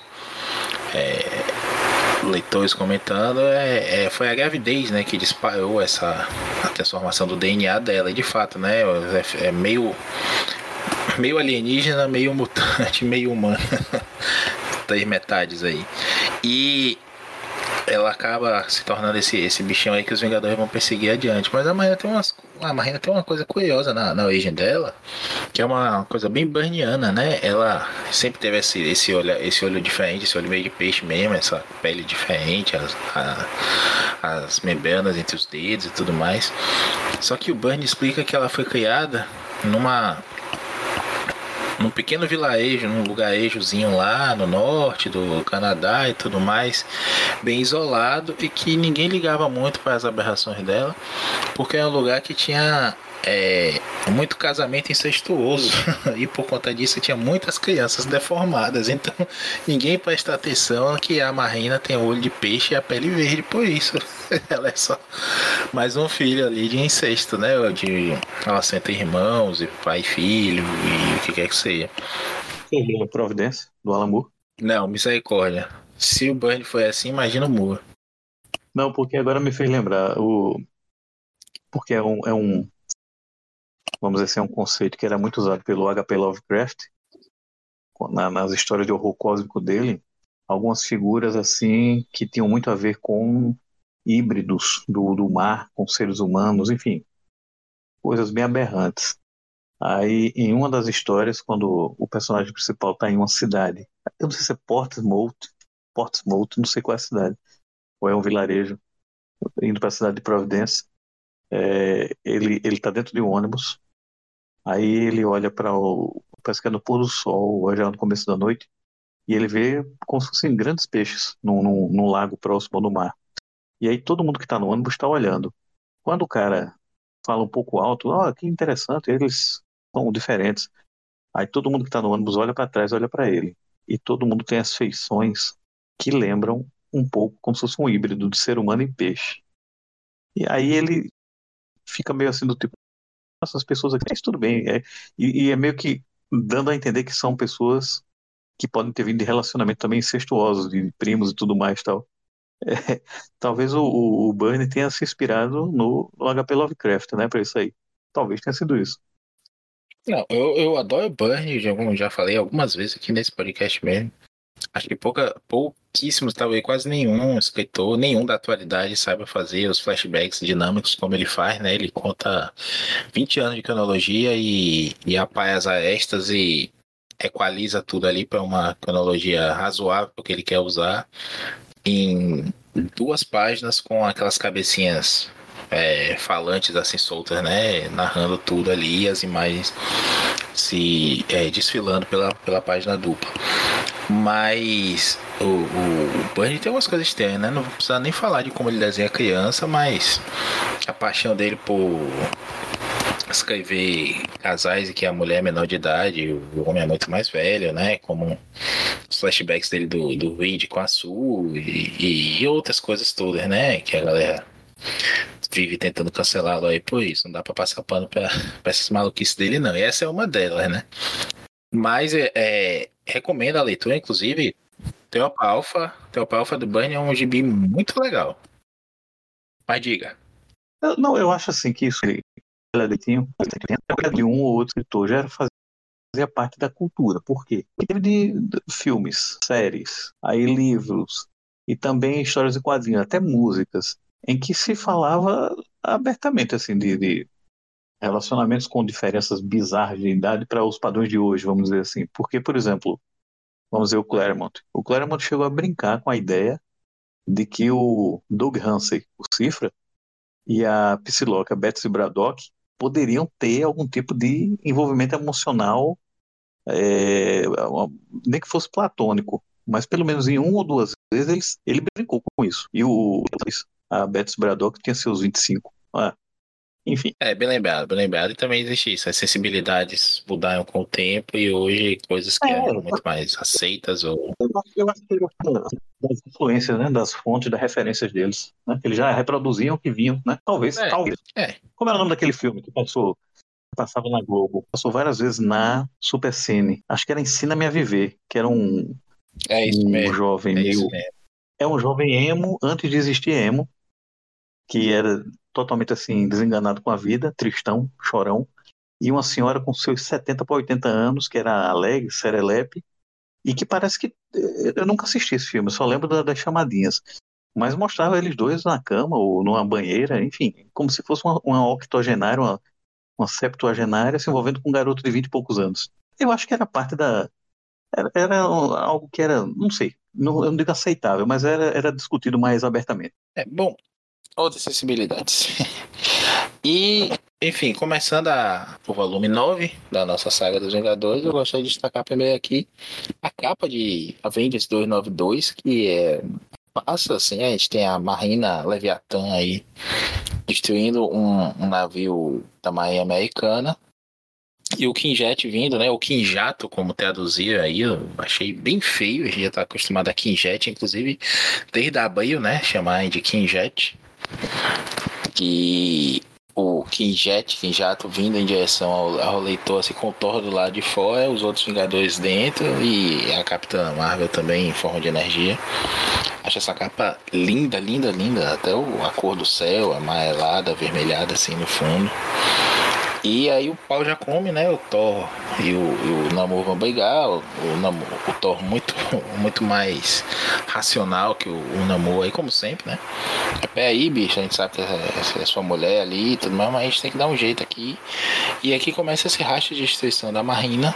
é, leitores comentando, é, é, foi a gravidez, né, que disparou essa a transformação do D N A dela. E de fato, né? É, é meio meio alienígena, meio mutante, meio humano. Das metades aí. E ela acaba se tornando esse, esse bichão aí que os Vingadores vão perseguir adiante. Mas a Marina tem, umas, a Marina tem uma coisa curiosa na, na origem dela, que é uma coisa bem burniana, né? Ela sempre teve esse, esse, olho, esse olho diferente, esse olho meio de peixe mesmo, essa pele diferente, as, a, as membranas entre os dedos e tudo mais. Só que o Burn explica que ela foi criada numa... num pequeno vilarejo, num lugarejozinho lá no norte do Canadá e tudo mais, bem isolado, e que ninguém ligava muito para as aberrações dela, porque é um lugar que tinha é, muito casamento incestuoso e por conta disso tinha muitas crianças deformadas, então ninguém presta atenção que a Marina tem o olho de peixe e a pele verde por isso. Ela é só mais um filho ali de incesto, né? De relação entre irmãos, e pai e filho, e o que quer que seja. Você viu a Providência, do Alan Moore? Não, misericórdia. Se o Burn foi assim, imagina o Moore. Não, porque agora me fez lembrar. O... Porque é um, é um. Vamos dizer assim, é um conceito que era muito usado pelo H P Lovecraft, na, nas histórias de horror cósmico dele. Algumas figuras assim que tinham muito a ver com híbridos do, do mar, com seres humanos, enfim. Coisas bem aberrantes. Aí, em uma das histórias, quando o personagem principal está em uma cidade, eu não sei se é Portsmouth, Portsmouth, não sei qual é a cidade, ou é um vilarejo, indo para a cidade de Providência, é, ele ele está dentro de um ônibus, aí ele olha para o, parece que é no pôr do sol, ou já no começo da noite, e ele vê como se fossem grandes peixes num, num, num lago próximo do mar. E aí todo mundo que está no ônibus está olhando. Quando o cara fala um pouco alto, ó, que interessante, eles são diferentes. Aí todo mundo que está no ônibus olha para trás, olha para ele. E todo mundo tem as feições que lembram um pouco como se fosse um híbrido de ser humano e peixe. E aí ele fica meio assim do tipo, nossa, as pessoas aqui, mas tudo bem. É, e, e é meio que dando a entender que são pessoas que podem ter vindo de relacionamento também incestuosos, de primos e tudo mais tal. É, talvez o, o, o Burn tenha se inspirado no, no H P Lovecraft, né, para isso aí. Talvez tenha sido isso. Não, eu, eu adoro Burn, já, como já falei algumas vezes aqui nesse podcast mesmo. Acho que pouca, pouquíssimos, talvez quase nenhum escritor, nenhum da atualidade saiba fazer os flashbacks dinâmicos como ele faz, né? Ele conta vinte anos de cronologia e, e apaia as arestas e equaliza tudo ali para uma cronologia razoável que ele quer usar. em duas páginas com aquelas cabecinhas é, falantes assim soltas, né? Narrando tudo ali, as imagens se é, desfilando pela, pela página dupla. Mas o, o, o Burnie tem umas coisas estranhas, né? Não precisa nem falar de como ele desenha criança, mas a paixão dele por escrever casais em que a mulher é menor de idade e o homem é muito mais velho, né? Como os flashbacks dele do, do Reed com a Sue e, e outras coisas todas, né? Que a galera vive tentando cancelá-lo aí por isso. Não dá pra passar pano pra, pra essas maluquices dele, não. E essa é uma delas, né? Mas é, é, recomendo a leitura, inclusive. Teopa Alpha, Teopa Alpha do Burnie é um gibi muito legal. Mas diga. Eu- não, eu acho assim que isso ele tinha de um ou outro escritor já era fazer fazia parte da cultura. Por quê? Porque teve de, de filmes, séries, aí livros e também histórias e quadrinhos, até músicas, em que se falava abertamente assim de, de relacionamentos com diferenças bizarras de idade para os padrões de hoje, vamos dizer assim. Porque, por exemplo, vamos dizer o Claremont. O Claremont chegou a brincar com a ideia de que o Doug Hansen, o Cifra, e a Psylocke, a Betsy Braddock, poderiam ter algum tipo de envolvimento emocional, é, nem que fosse platônico, mas pelo menos em uma ou duas vezes ele, ele brincou com isso. E o, a Betsy Braddock tinha seus vinte e cinco. Ah, enfim. É, bem lembrado, bem lembrado. E também existe isso. As sensibilidades mudaram com o tempo e hoje coisas que É, eram muito mais aceitas ou... eu, acho- eu acho que ele gosta das influências, né, das fontes, das referências deles, né, que eles já reproduziam o que vinham, né? Talvez, É, talvez. é, Como era o nome daquele filme que passou, passava na Globo? Passou várias vezes na Supercine. Acho que era Ensina-me a Viver, que era um, é isso um mesmo. jovem É isso meio. mesmo. É um jovem emo, antes de existir emo, que era totalmente assim, desenganado com a vida, tristão, chorão, e uma senhora com seus setenta para oitenta anos, que era alegre, serelepe, e que parece que. eh, Eu nunca assisti esse filme, eu só lembro da- das chamadinhas. Mas mostrava eles dois na cama ou numa banheira, enfim, como se fosse uma, uma octogenária, uma, uma septuagenária se envolvendo com um garoto de vinte e poucos anos. Eu acho que era parte da. Era, era algo que era, não sei, não, eu não digo aceitável, mas era, era discutido mais abertamente. É, bom, outras sensibilidades. E, enfim, começando a, o volume nove da nossa saga dos Vingadores, eu gostaria de destacar primeiro aqui a capa de Avengers duzentos e noventa e dois, que é passa assim, a gente tem a Marina Leviatã aí destruindo um, um navio da Marinha Americana e o Quinjet vindo, né, o Quinjato, como traduzir aí, eu achei bem feio, a gente já tá acostumado a Quinjet, inclusive desde a Abril, né, chamar de Quinjet, e o Quinjet, Quinjato vindo em direção ao, ao leitor, assim, com o Thor do lado de fora, os outros Vingadores dentro e a Capitã Marvel também em forma de energia. Acho essa capa linda, linda, linda. Até o, a cor do céu, amarelada, avermelhada assim no fundo. E aí o pau já come, né? O Thor e o, e o Namor vão brigar. O, o, Namor, o Thor muito, muito mais racional que o, o Namor aí, como sempre, né? É aí, bicho, a gente sabe que é, é sua mulher ali e tudo mais, mas a gente tem que dar um jeito aqui. E aqui começa esse rastro de destruição da Marina.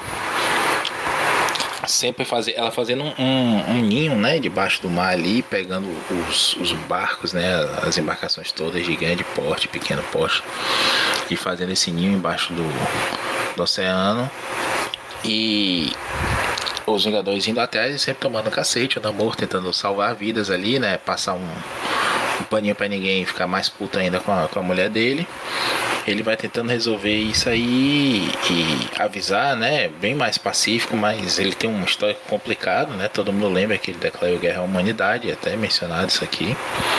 Sempre fazer, ela fazendo um, um, um ninho, né, debaixo do mar ali, pegando os, os barcos, né, as embarcações todas de grande porte, pequeno porte, e fazendo esse ninho embaixo do, do oceano. E os Vingadores indo atrás e sempre tomando cacete, o Namor tentando salvar vidas ali, né, passar um, um paninho pra ninguém ficar mais puto ainda com a, com a mulher dele. Ele vai tentando resolver isso aí e avisar, né? Bem mais pacífico, mas ele tem um histórico complicado, né? Todo mundo lembra que ele declarou guerra à humanidade, até mencionado isso aqui.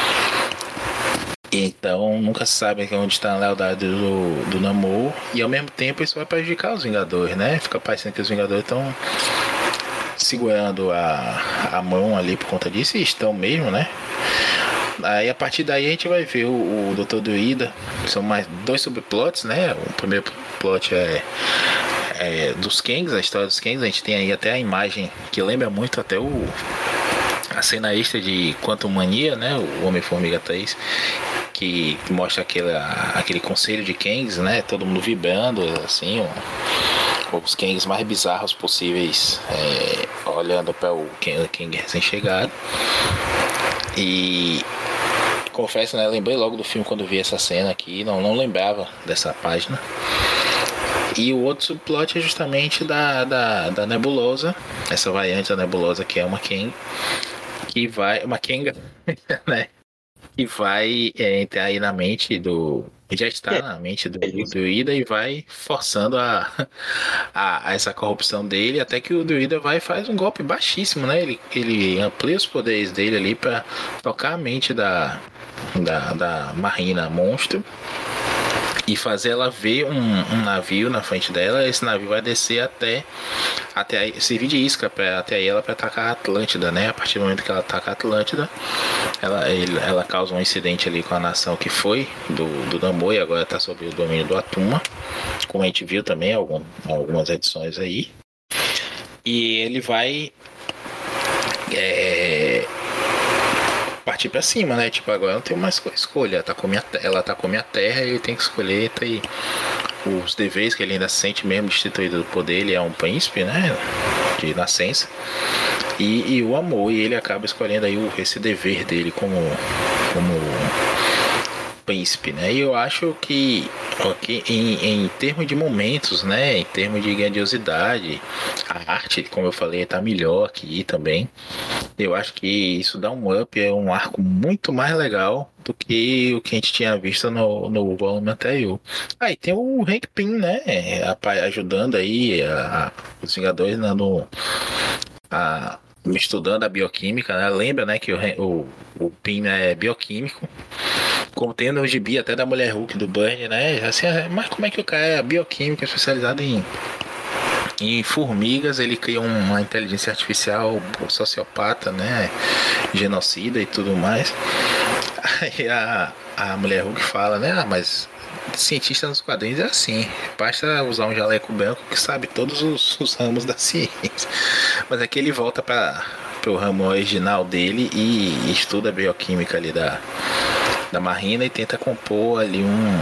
Então nunca se sabe onde está a lealdade do, do Namor. E ao mesmo tempo isso vai prejudicar os Vingadores, né? Fica parecendo que os Vingadores estão segurando a, a mão ali por conta disso, e estão mesmo, né? Aí a partir daí a gente vai ver o, o doutor Druida. São mais dois subplots, né? O primeiro plot é, é dos Kangs, a história dos Kangs. A gente tem aí até a imagem que lembra muito até o a cena extra de Quantum Mania, né? O Homem-Formiga três, que mostra aquele, aquele conselho de Kangs, né? Todo mundo vibrando, assim, ó, os Kangs mais bizarros possíveis, é, olhando para o Kang recém-chegado. E confesso, né? Lembrei logo do filme quando vi essa cena aqui. Não, não lembrava dessa página. E o outro subplot é justamente da, da, da nebulosa. Essa variante da nebulosa que é uma Kang. Que vai. Uma Kenga, né? Que vai é, entrar aí na mente do. Já está na mente do, do druida e vai forçando a, a, a essa corrupção dele, até que o druida vai e faz um golpe baixíssimo, né? Ele, ele amplia os poderes dele ali para tocar a mente da, da, da Marina monstro e fazer ela ver um, um navio na frente dela. Esse navio vai descer até, até aí, servir de isca pra, até aí ela para atacar a Atlântida, né? A partir do momento que ela ataca a Atlântida, ela, ele, ela causa um incidente ali com a nação que foi do, do Namor e agora está sob o domínio do Atuma, como a gente viu também em algum, algumas edições aí. E ele vai é, partir pra cima, né? Tipo, agora não tem mais escolha. Ela tá com a minha, ela tá com a minha terra e ele tem que escolher tá aí os deveres que ele ainda se sente mesmo destituído do poder. Ele é um príncipe, né? De nascença. E, e o amor. E ele acaba escolhendo aí o, esse dever dele como, como príncipe, né? E eu acho que okay, em, em termos de momentos, né? Em termos de grandiosidade, a arte, como eu falei, tá melhor aqui também. Eu acho que isso dá um up, é um arco muito mais legal do que o que a gente tinha visto no, no volume anterior. Aí ah, tem o Hank Pym, né? Ajudando aí a, a, os Vingadores né, no, a, estudando a bioquímica, né? Lembra, né, que o, o, o Pym é bioquímico. Como tem no gibi até da Mulher Hulk, do Burn, né? Assim, mas como é que o cara é bioquímico especializado em em formigas, ele cria uma inteligência artificial sociopata, né? Genocida e tudo mais. Aí a, a Mulher Hulk fala, né? Ah, mas cientista nos quadrinhos é assim. Basta usar um jaleco branco que sabe todos os, os ramos da ciência. Mas aqui ele volta para o ramo original dele e estuda a bioquímica ali da, da Marina e tenta compor ali um,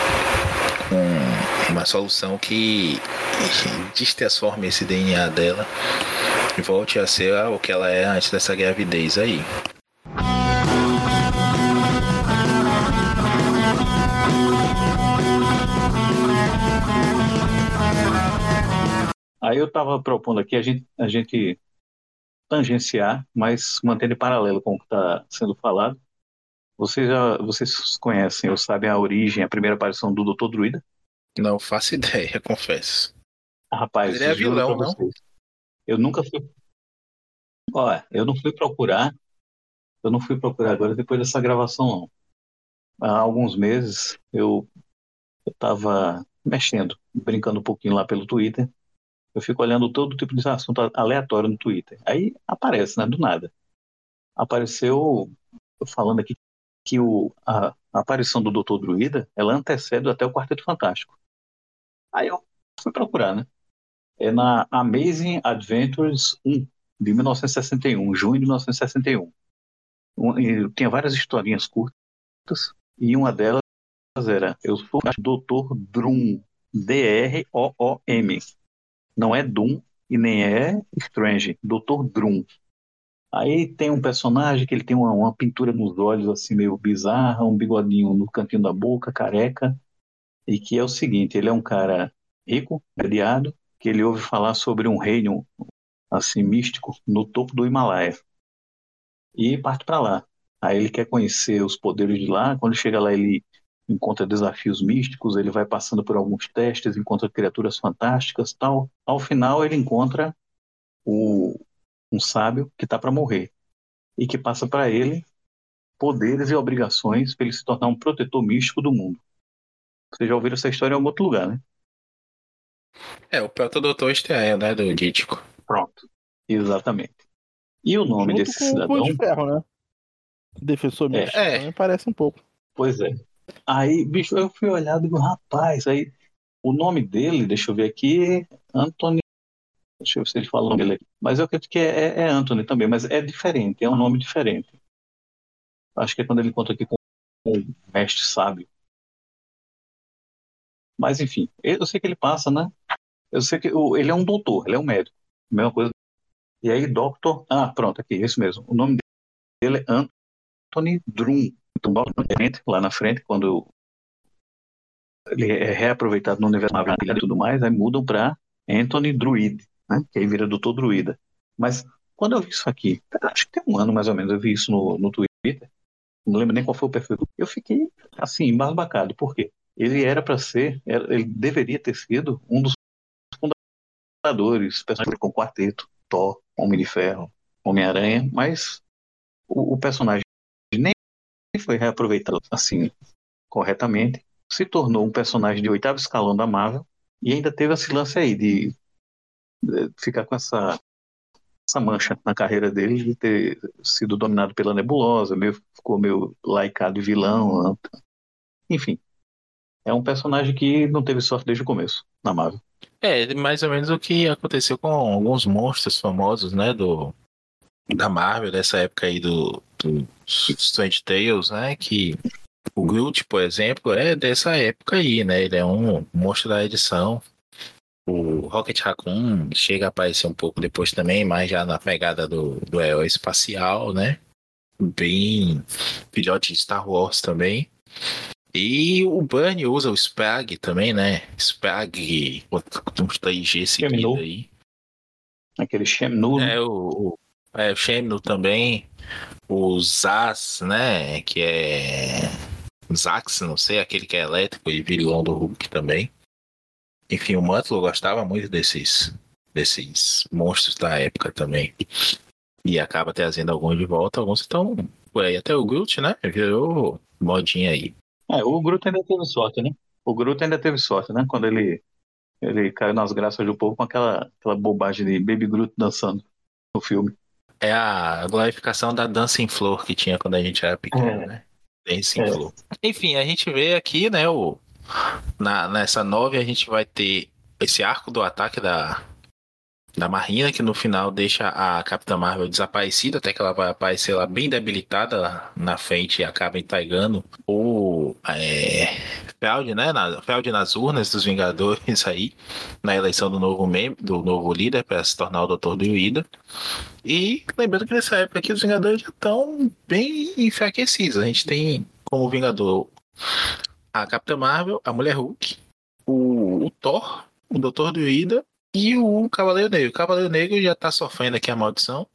um uma solução que destransforme esse D N A dela e volte a ser o que ela é antes dessa gravidez aí. Aí eu estava propondo aqui a gente, a gente tangenciar, mas mantendo em paralelo com o que está sendo falado. Vocês, já, vocês conhecem ou sabem a origem, a primeira aparição do doutor Druida? Não faço ideia, confesso. Rapaz, ele é juro vilão, pra vocês. Eu nunca fui. Olha, eu não fui procurar. Eu não fui procurar agora depois dessa gravação, não. Há alguns meses eu estava mexendo, brincando um pouquinho lá pelo Twitter. Eu fico olhando todo tipo de assunto aleatório no Twitter. Aí aparece, né? Do nada. Apareceu falando aqui que o, a, a aparição do doutor Druida, ela antecede até o Quarteto Fantástico. Aí eu fui procurar, né? É na Amazing Adventures um, de mil novecentos e sessenta e um, junho de mil novecentos e sessenta e um. Um, e tinha várias historinhas curtas, e uma delas era Eu sou o doutor Drum, D R O O M. Não é Doom e nem é Strange, doutor Drum. Aí tem um personagem que ele tem uma, uma pintura nos olhos assim meio bizarra, um bigodinho no cantinho da boca, careca, e que é o seguinte, ele é um cara rico, mediado, que ele ouve falar sobre um reino assim místico no topo do Himalaia e parte para lá. Aí ele quer conhecer os poderes de lá. Quando chega lá ele encontra desafios místicos, ele vai passando por alguns testes, encontra criaturas fantásticas, tal. Ao final ele encontra o, um sábio que está para morrer e que passa para ele poderes e obrigações para ele se tornar um protetor místico do mundo. Vocês já ouviram essa história em algum outro lugar, né? É, o Proto-Doutor Estranho, né, do Dítico. Pronto, exatamente. E o nome Junto desse com cidadão... o Punho de Ferro, né? Defensor místico, É. também parece um pouco. Pois é. Aí, bicho, eu fui olhar e digo, rapaz, aí o nome dele, deixa eu ver aqui, Anthony, deixa eu ver se ele fala o nome dele aqui, mas eu acredito que é, é, é Anthony também, mas é diferente, é um nome diferente. Acho que é quando ele encontra aqui com o mestre sábio. Mas enfim, eu sei que ele passa, né? Eu sei que o, ele é um doutor, ele é um médico, mesma coisa. E aí, Doctor, ah, pronto, aqui, isso mesmo, o nome dele é Anthony Anthony Drum. Então, lá na frente, quando ele é reaproveitado no universo Marvel e tudo mais, aí mudam para Anthony Druid, né? Que aí vira Doutor Druida. Mas quando eu vi isso aqui, acho que tem um ano mais ou menos, eu vi isso no, no Twitter, não lembro nem qual foi o perfil, eu fiquei assim, embasbacado, por quê? Ele era para ser, era, ele deveria ter sido um dos fundadores, personagens com Quarteto, Thor, Homem de Ferro, Homem-Aranha, mas o, o personagem nem foi reaproveitado assim corretamente, se tornou um personagem de oitavo escalão da Marvel e ainda teve esse lance aí de, de ficar com essa, essa mancha na carreira dele de ter sido dominado pela Nebulosa, meio, ficou meio laicado e vilão. Enfim, é um personagem que não teve sorte desde o começo na Marvel. É, mais ou menos o que aconteceu com alguns monstros famosos, né, do, da Marvel, dessa época aí do, do Strange Tales, né, que o Groot, por exemplo, é dessa época aí, né, ele é um monstro da edição. O Rocket Raccoon chega a aparecer um pouco depois também, mas já na pegada do, do herói espacial, né, bem filhote de Star Wars também. E o Bunny usa o Spag também, né? Spag, uns três G seguido aí. Aquele Shemnu. É, o, o, é, o Shemnu também. O Zaz, né? Que é... Zax, não sei, aquele que é elétrico e vilão do Hulk também. Enfim, o Mantlo gostava muito desses, desses monstros da época também. E acaba trazendo alguns de volta. Alguns estão por aí. Até o Groot, né? Virou modinha aí. É, o Groot ainda teve sorte, né? O Groot ainda teve sorte, né? Quando ele, ele caiu nas graças do povo com aquela, aquela bobagem de Baby Groot dançando no filme. É a glorificação da dança em flor que tinha quando a gente era pequeno, É. né? Dança em É. flor. Enfim, a gente vê aqui, né? O, na, nessa nove a gente vai ter esse arco do ataque da, da Marina, que no final deixa a Capitã Marvel desaparecida, até que ela vai aparecer lá bem debilitada na frente e acaba entaigando o é, Feld, né? Na, Feld nas urnas dos Vingadores aí, na eleição do novo membro, do novo líder para se tornar o Doutor Druida. E lembrando que nessa época aqui os Vingadores já estão bem enfraquecidos. A gente tem como Vingador a Capitã Marvel, a Mulher Hulk, o, o Thor, o Doutor Druida e o Cavaleiro Negro. O Cavaleiro Negro já tá sofrendo aqui a maldição,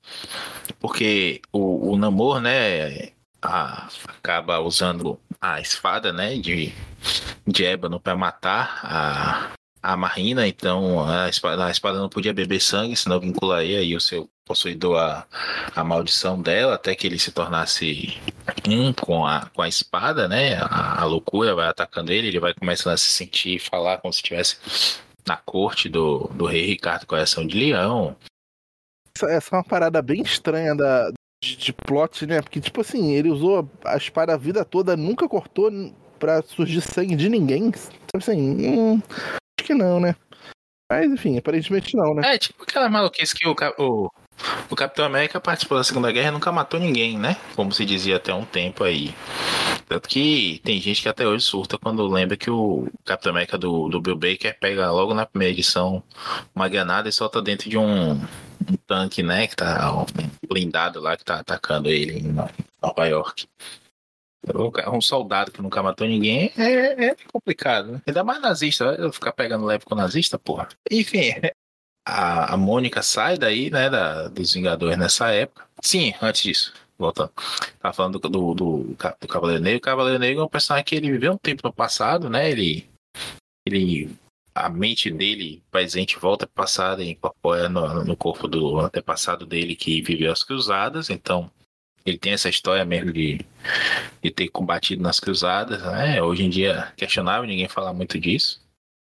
porque o, o Namor, né, a, acaba usando a espada, né, de, de ébano para matar a, a Marina, então a espada, a espada não podia beber sangue, senão vincularia aí o seu possuidor a, a maldição dela, até que ele se tornasse um com a, com a espada, né, a, a loucura vai atacando ele, ele vai começando a se sentir e falar como se estivesse na corte do, do rei Ricardo Coração de Leão. Essa é uma parada bem estranha da, de, de plot, né? Porque, tipo assim, ele usou a espada a vida toda, nunca cortou pra surgir sangue de ninguém. Então, assim, hum, acho que não, né? Mas, enfim, aparentemente não, né? É, tipo aquela maluquice que o, o, o Capitão América participou da Segunda Guerra e nunca matou ninguém, né? Como se dizia até um tempo aí. Tanto que tem gente que até hoje surta quando lembra que o Capitão América do, do Bill Baker pega logo na primeira edição uma granada e solta dentro de um, um tanque, né? Que tá blindado lá, que tá atacando ele em Nova York. Um soldado que nunca matou ninguém é, é complicado, né? Ainda mais nazista, eu ficar pegando leve com nazista, porra. Enfim, a, a Mônica sai daí, né, da, dos Vingadores nessa época. Sim, antes disso, voltando. Tava falando do, do, do, do Cavaleiro Negro. O Cavaleiro Negro é um personagem que ele viveu um tempo no passado, né? Ele, ele a mente dele, presente, volta pro passado e incorpora no, no corpo do antepassado dele que viveu as cruzadas, então ele tem essa história mesmo de, de ter combatido nas cruzadas, né? Hoje em dia questionável, ninguém fala muito disso.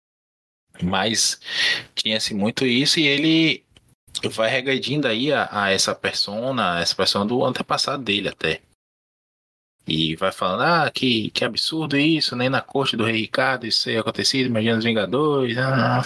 Mas tinha-se muito isso e ele vai regredindo aí a, a essa persona, essa persona do antepassado dele até. E vai falando, ah, que, que absurdo isso, nem na corte do rei Ricardo isso aí acontecido, imagina os Vingadores. Ah,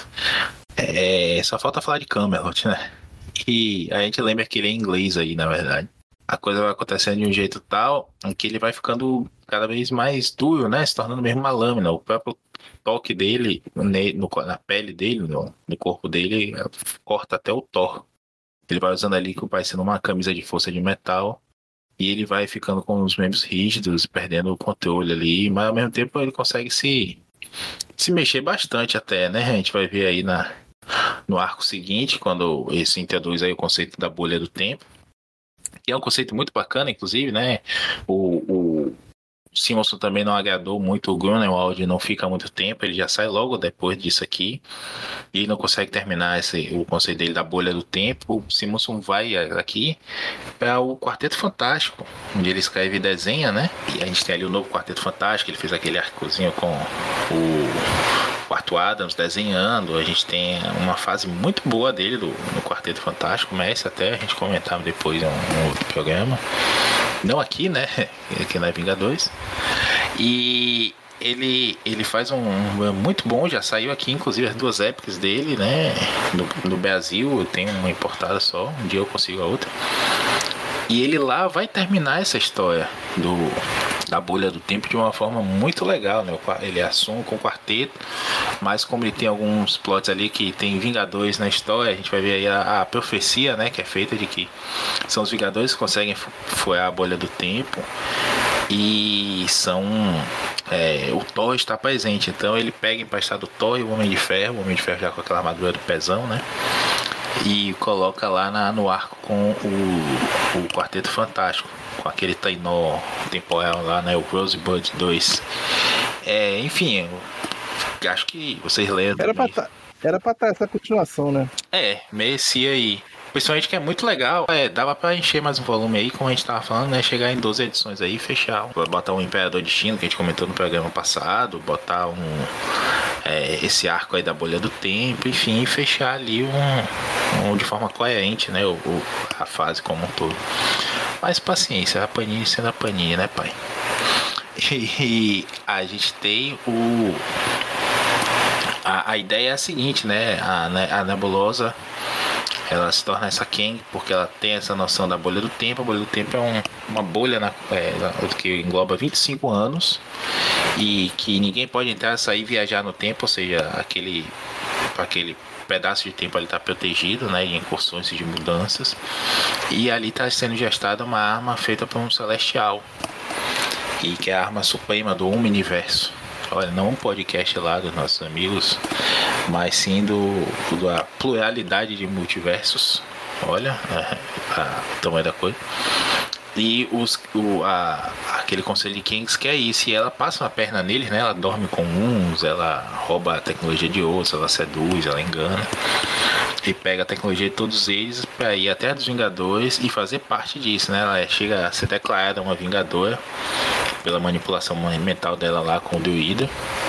é, só falta falar de Camelot, né? E a gente lembra que ele é inglês aí, na verdade. A coisa vai acontecendo de um jeito tal em que ele vai ficando cada vez mais duro, né? Se tornando mesmo uma lâmina. O próprio toque dele no, na pele dele, no, no corpo dele, corta até o Thor. Ele vai usando ali que parecendo uma camisa de força de metal e ele vai ficando com os membros rígidos, perdendo o controle ali, mas ao mesmo tempo ele consegue se, se mexer bastante até, né? A gente vai ver aí na, no arco seguinte, quando esse introduz aí o conceito da bolha do tempo, que é um conceito muito bacana, inclusive, né? O, o Simonson também não agradou muito o Grunewald, não fica muito tempo, ele já sai logo depois disso aqui e não consegue terminar esse, o conceito dele da bolha do tempo. O Simonson vai aqui para o Quarteto Fantástico, onde ele escreve e desenha, né? E a gente tem ali o novo Quarteto Fantástico, ele fez aquele arcozinho com o Arthur Adams desenhando. A gente tem uma fase muito boa dele do, no Quarteto Fantástico, mas até a gente comentava depois em um, um outro programa. Não aqui, né? Aqui na Vingadores. E ele, ele faz um, um muito bom, já saiu aqui, inclusive, as duas épocas dele, né? No, no Brasil, eu tenho uma importada só, um dia eu consigo a outra. E ele lá vai terminar essa história do, da bolha do tempo de uma forma muito legal, né? Ele assume com o quarteto, mas como ele tem alguns plots ali que tem Vingadores na história, a gente vai ver aí a, a profecia, né? Que é feita de que são os Vingadores que conseguem furar a bolha do tempo. E são... É, o Thor está presente, então ele pega emprestado o Thor e o Homem de Ferro, o Homem de Ferro já com aquela armadura do pezão, né? E coloca lá na, no arco com o, o Quarteto Fantástico, com aquele Tainó temporal lá, né? O Rosebud dois. É, enfim, eu acho que vocês leram. Era pra tá, era pra estar essa continuação, né? É, merecia aí. Principalmente que é muito legal, é, dava pra encher mais um volume aí, como a gente tava falando, né? Chegar em doze edições aí e fechar. Botar um Imperador Destino, que a gente comentou no programa passado, botar um é, esse arco aí da bolha do tempo, enfim, fechar ali um, um de forma coerente, né? O, o, a fase como um todo. Mas paciência, a Panini sendo a Panini, né, pai? E, e a gente tem o... A, a ideia é a seguinte, né? A, a Nebulosa, ela se torna essa Kang porque ela tem essa noção da bolha do tempo. A bolha do tempo é um, uma bolha na, é, que engloba vinte e cinco anos e que ninguém pode entrar, sair, viajar no tempo, ou seja, aquele, aquele pedaço de tempo ali está protegido, né, de incursões e de mudanças. E ali está sendo gestada uma arma feita por um celestial, e que é a arma suprema do Omniverso. Olha, não um podcast lá dos nossos amigos, mas sim do, da pluralidade de multiversos. Olha a, a, o tamanho da coisa. E os, o, a, aquele conselho de Kings que é isso. E ela passa uma perna neles, né? Ela dorme com uns, ela rouba a tecnologia de outros, ela seduz, ela engana. E pega a tecnologia de todos eles para ir até a dos Vingadores e fazer parte disso, né? Ela chega a ser declarada uma Vingadora pela manipulação mental dela lá com o Druida.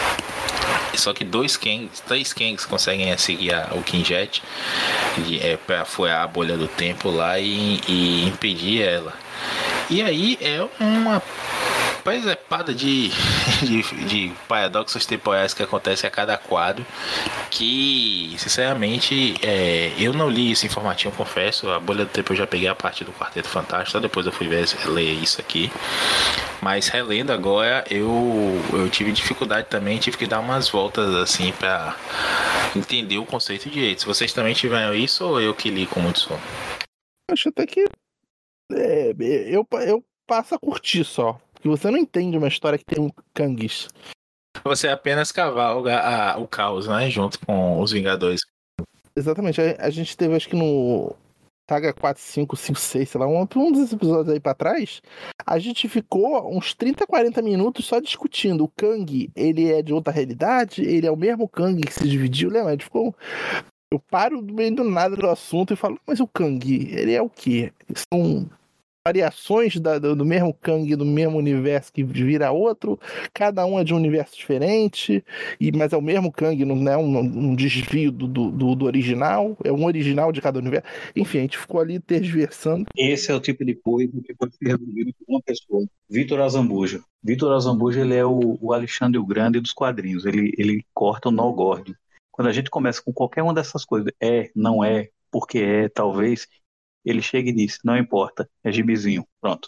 Só que dois Kangs, três Kangs conseguem seguir a, o Kinjet é, para furar a bolha do tempo lá e, e impedir ela. E aí é uma presepada de, de, de paradoxos temporais que acontece a cada quadro, que sinceramente é, eu não li esse informativo, confesso. A bolha do tempo eu já peguei a parte do Quarteto Fantástico, depois eu fui ver, ler isso aqui, mas relendo agora eu, eu tive dificuldade também, tive que dar umas voltas assim para entender o conceito direito. Se vocês também tiveram isso, ou eu que li com muito sono? Acho até que é, eu, eu passo a curtir só. Porque você não entende uma história que tem um Kangs. Você apenas cavalga a, o caos, né? Junto com os Vingadores. Exatamente. A, a gente teve, acho que no Saga quatro, cinco, cinco, seis, sei lá, um, um dos episódios aí pra trás, a gente ficou uns trinta, quarenta minutos só discutindo. O Kang, ele é de outra realidade? Ele é o mesmo Kang que se dividiu? Lembra? A gente ficou... Eu paro do meio do nada do assunto e falo, mas o Kang, ele é o quê? São variações da, do, do mesmo Kang, do mesmo universo que vira outro, cada um é de um universo diferente, e, mas é o mesmo Kang, não é um, um desvio do, do, do original, é um original de cada universo. Enfim, a gente ficou ali tergiversando. Esse é o tipo de coisa que pode ser resolvido por uma pessoa. Vitor Azambuja. Vitor Azambuja, ele é o, o Alexandre o Grande dos quadrinhos, ele, ele corta o nó gordo. Quando a gente começa com qualquer uma dessas coisas, é, não é, porque é, talvez, ele chega e diz, não importa, é gibizinho, pronto.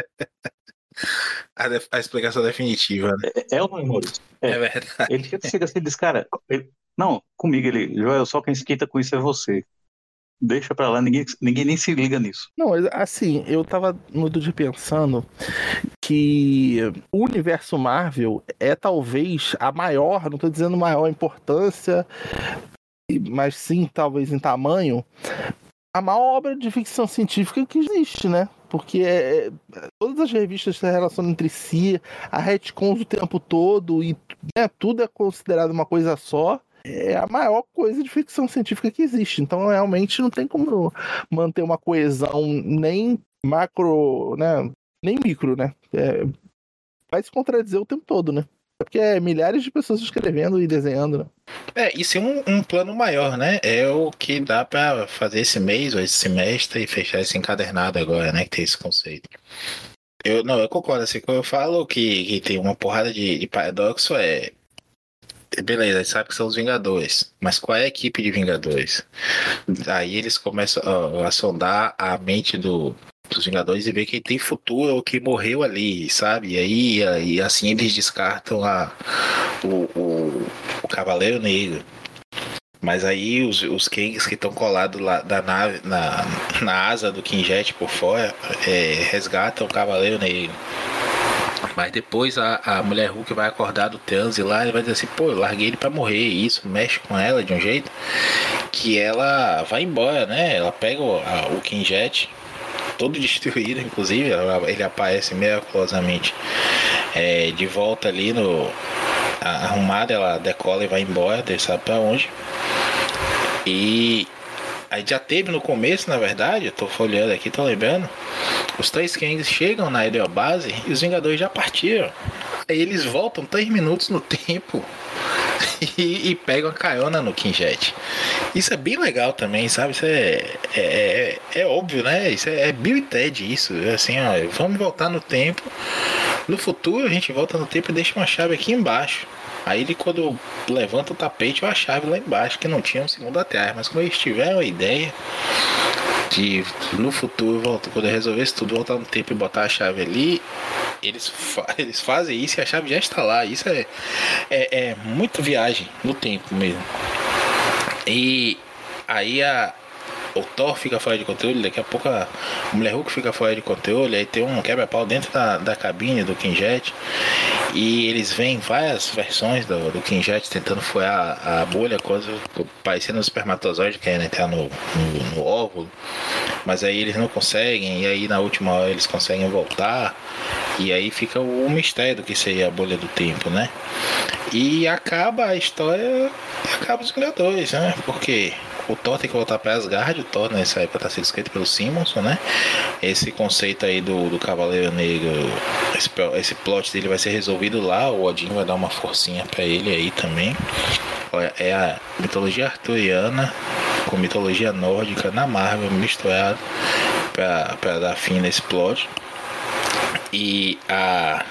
a, def- a explicação definitiva, né? É, é ou não é, Maurício? É, é verdade. Ele chega assim e diz, cara, ele, não, comigo ele, Joel, só quem esquenta com isso é você. Deixa pra lá, ninguém, ninguém nem se liga nisso. Não, assim, eu tava no outro dia pensando que o universo Marvel é talvez a maior, não tô dizendo maior importância, mas sim, talvez em tamanho, a maior obra de ficção científica que existe, né? Porque é, é, todas as revistas se relacionam entre si, a retcons o tempo todo, e né, tudo é considerado uma coisa só. É a maior coisa de ficção científica que existe. Então, realmente, não tem como manter uma coesão nem macro, né? Nem micro, né? É, vai se contradizer o tempo todo, né? Porque é milhares de pessoas escrevendo e desenhando, né? É, isso é um, um plano maior, né? É o que dá pra fazer esse mês ou esse semestre e fechar esse encadernado agora, né? Que tem esse conceito. Eu, não, eu concordo, assim, quando eu falo que, que tem uma porrada de, de paradoxo, é... Beleza, a gente sabe que são os Vingadores, mas qual é a equipe de Vingadores? Aí eles começam a, a sondar a mente do, dos Vingadores e ver quem tem futuro ou quem morreu ali, sabe? E aí, aí assim eles descartam a, o, o, o Cavaleiro Negro. Mas aí os, os Kangs que estão colados lá da nave, na, na asa do Quinjet por fora, é, resgatam o Cavaleiro Negro. Mas depois a, a mulher Hulk vai acordar do transe lá e vai dizer assim, pô, eu larguei ele pra morrer. E isso mexe com ela de um jeito que ela vai embora, né? Ela pega o, a, o Quinjet, todo destruído, inclusive, ela, ele aparece miraculosamente é, de volta ali no a, arrumada, ela decola e vai embora, Deus sabe pra onde. E aí já teve no começo, na verdade, eu tô folheando aqui, tô lembrando, os três Kangs chegam na Heliobase e os Vingadores já partiram. Aí eles voltam três minutos no tempo e, e pegam a carona no Quinjet. Isso é bem legal também, sabe? Isso é, é, é, é óbvio, né? Isso é, é Bill e Ted, isso. Assim, ó, vamos voltar no tempo. No futuro a gente volta no tempo e deixa uma chave aqui embaixo. Aí ele, quando levanta o tapete, a chave lá embaixo, que não tinha um segundo atrás. Mas quando eles tiveram a ideia de no futuro, volta, quando eu resolvesse tudo, voltar no tempo e botar a chave ali, eles, fa eles fazem isso e a chave já está lá. Isso é, é, é muito viagem no tempo mesmo. E aí a, o Thor fica fora de controle, daqui a pouco a Mulher Hulk fica fora de controle, aí tem um quebra-pau dentro da, da cabine do Quinjet. E eles veem várias versões do, do Quinjet tentando furar a, a bolha, coisa parecendo um espermatozoide querendo entrar no, no, no óvulo. Mas aí eles não conseguem, e aí na última hora eles conseguem voltar. E aí fica o, o mistério do que seria a bolha do tempo, né? E acaba a história, acaba os Vingadores, né? Porque o Thor tem que voltar para Asgard, o Thor nessa época está sendo escrito pelo Simonson, né? Esse conceito aí do, do Cavaleiro Negro, esse, esse plot dele vai ser resolvido lá, o Odin vai dar uma forcinha para ele aí também. É a mitologia arturiana com mitologia nórdica na Marvel misturado para dar fim nesse plot. E a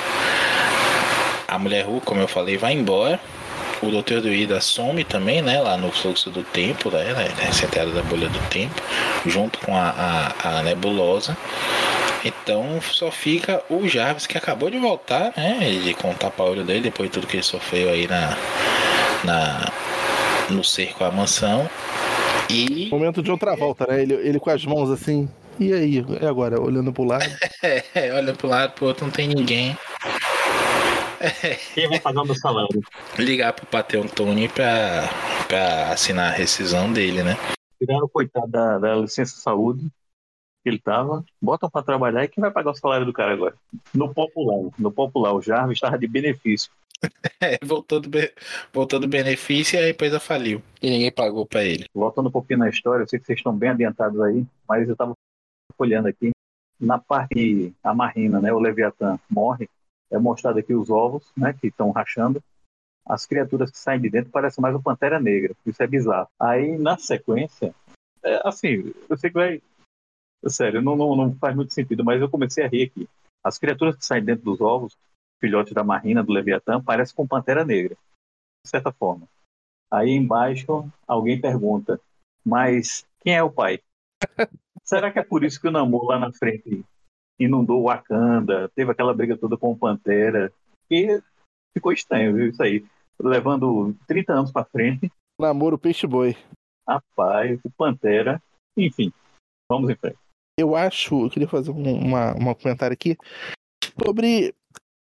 a Mulher Hulk, como eu falei, vai embora. O doutor Druida some também, né? Lá no fluxo do tempo, né? Nessa entrada da bolha do tempo, junto com a, a, a nebulosa. Então só fica o Jarvis, que acabou de voltar, né? De contar para o olho dele, depois de tudo que ele sofreu aí na, na, no cerco à mansão. E. Momento de outra volta, né? Ele, ele com as mãos assim. E aí? E agora? Olhando pro lado. É, olha pro lado, pro outro, não tem ninguém. Quem vai pagar o meu salário? Ligar pro Patreon Tony pra, pra assinar a rescisão dele, né? Tiraram o coitado da, da licença saúde que ele tava, botam pra trabalhar e quem vai pagar o salário do cara agora? No popular, no popular, o Jarvis estava de benefício. É, voltou do, be... voltou do benefício e a empresa faliu. E ninguém pagou pra ele. Voltando um pouquinho na história, eu sei que vocês estão bem adiantados aí, mas eu tava olhando aqui, na parte que a Marina, né, o Leviatã, morre, é mostrado aqui os ovos, né, que estão rachando. As criaturas que saem de dentro parecem mais uma Pantera Negra. Isso é bizarro. Aí, na sequência, é, assim, eu sei que vai... Sério, não, não, não faz muito sentido, mas eu comecei a rir aqui. As criaturas que saem dentro dos ovos, filhotes da Marina, do Leviatã, parecem com Pantera Negra, de certa forma. Aí embaixo, alguém pergunta, mas quem é o pai? Será que é por isso que o Namor lá na frente inundou o Wakanda, teve aquela briga toda com o Pantera, e ficou estranho, viu, isso aí. Levando trinta anos pra frente. Namoro peixe-boi. Rapaz, o Pantera, enfim, vamos em frente. Eu acho, eu queria fazer um uma, uma comentário aqui sobre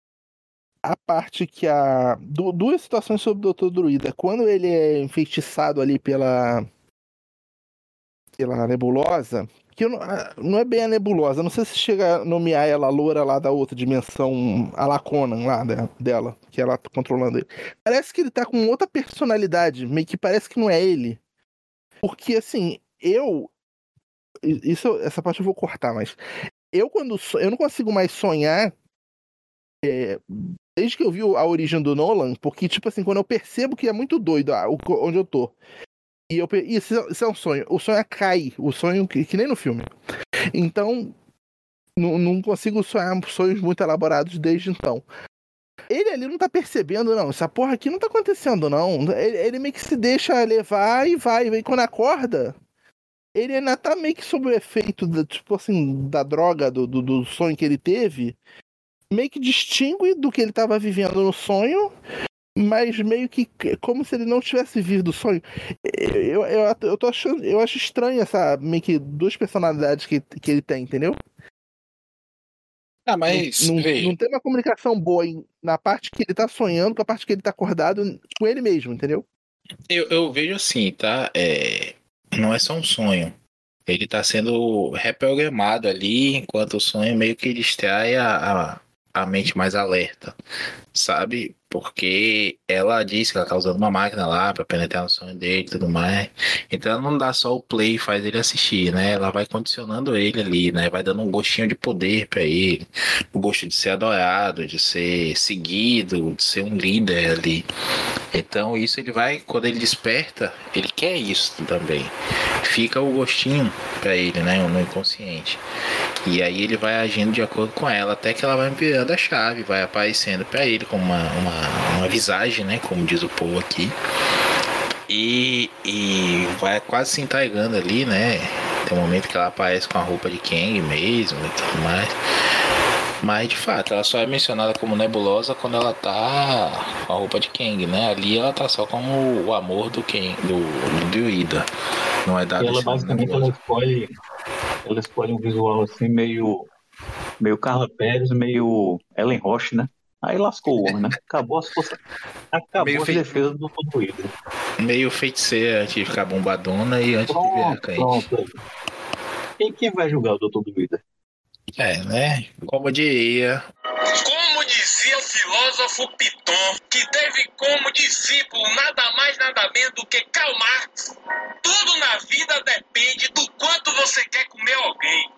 a parte que a. Du, duas situações sobre o doutor Druida. Quando ele é enfeitiçado ali pela. pela nebulosa. Que eu não, não é bem a nebulosa. Não sei se chega a nomear ela a loura lá da outra dimensão, a Laconan lá de, dela, que ela tá controlando ele. Parece que ele tá com outra personalidade. Meio que parece que não é ele. Porque assim, eu. Isso, essa parte eu vou cortar, mas. Eu quando. Eu não consigo mais sonhar. É, desde que eu vi a origem do Nolan, porque, tipo assim, quando eu percebo que é muito doido ah, onde eu tô, e eu isso, isso é um sonho, o sonho é cair, o sonho que, que nem no filme. Então, não, não consigo sonhar sonhos muito elaborados desde então. Ele ali não tá percebendo, não, essa porra aqui não tá acontecendo, não. Ele, ele meio que se deixa levar e vai, e quando acorda, ele ainda tá meio que sob o efeito, da, tipo assim, da droga, do, do, do sonho que ele teve, meio que distingue do que ele estava vivendo no sonho, mas meio que como se ele não tivesse vivido o sonho. Eu, eu, eu, tô achando, eu acho estranho essa meio que duas personalidades que, que ele tem, entendeu? Ah, mas não, não, veja, não tem uma comunicação boa em, na parte que ele tá sonhando com a parte que ele tá acordado com ele mesmo, entendeu? eu, eu vejo assim, tá? É, não é só um sonho. Ele tá sendo reprogramado ali, enquanto o sonho meio que distrai a, a, a mente mais alerta, sabe? Porque ela disse que ela tá usando uma máquina lá pra penetrar no sonho dele e tudo mais. Então ela não dá só o play e faz ele assistir, né? Ela vai condicionando ele ali, né? Vai dando um gostinho de poder pra ele, o gosto de ser adorado, de ser seguido, de ser um líder ali. Então isso ele vai, quando ele desperta, ele quer isso também. Fica o gostinho pra ele, né? No inconsciente. E aí ele vai agindo de acordo com ela, até que ela vai virando a chave, vai aparecendo pra ele como uma, uma, uma visagem, né? Como diz o povo aqui. E, e vai quase se entregando ali, né? Tem um momento que ela aparece com a roupa de Kang mesmo e tudo mais. Mas de fato, ela só é mencionada como nebulosa quando ela tá com a roupa de Kang, né? Ali ela tá só como o amor do Kang, do, do Druida. Não é dado Ela esse nome basicamente ela nebulosa. escolhe, ela escolhe um visual assim meio, meio Carla Pérez, meio Ellen Roche, né? Aí lascou o homem, né? Acabou as forças, acabou Meio, as fei... defesas do todo Hydra. Meio feiticeira antes de ficar bombadona e antes de virar Pronto, crente. pronto. Quem, quem vai julgar o doutor Druida? É, né? Como diria. Como dizia o filósofo Piton, que teve como discípulo nada mais nada menos do que Karl Marx, tudo na vida depende do quanto você quer comer alguém.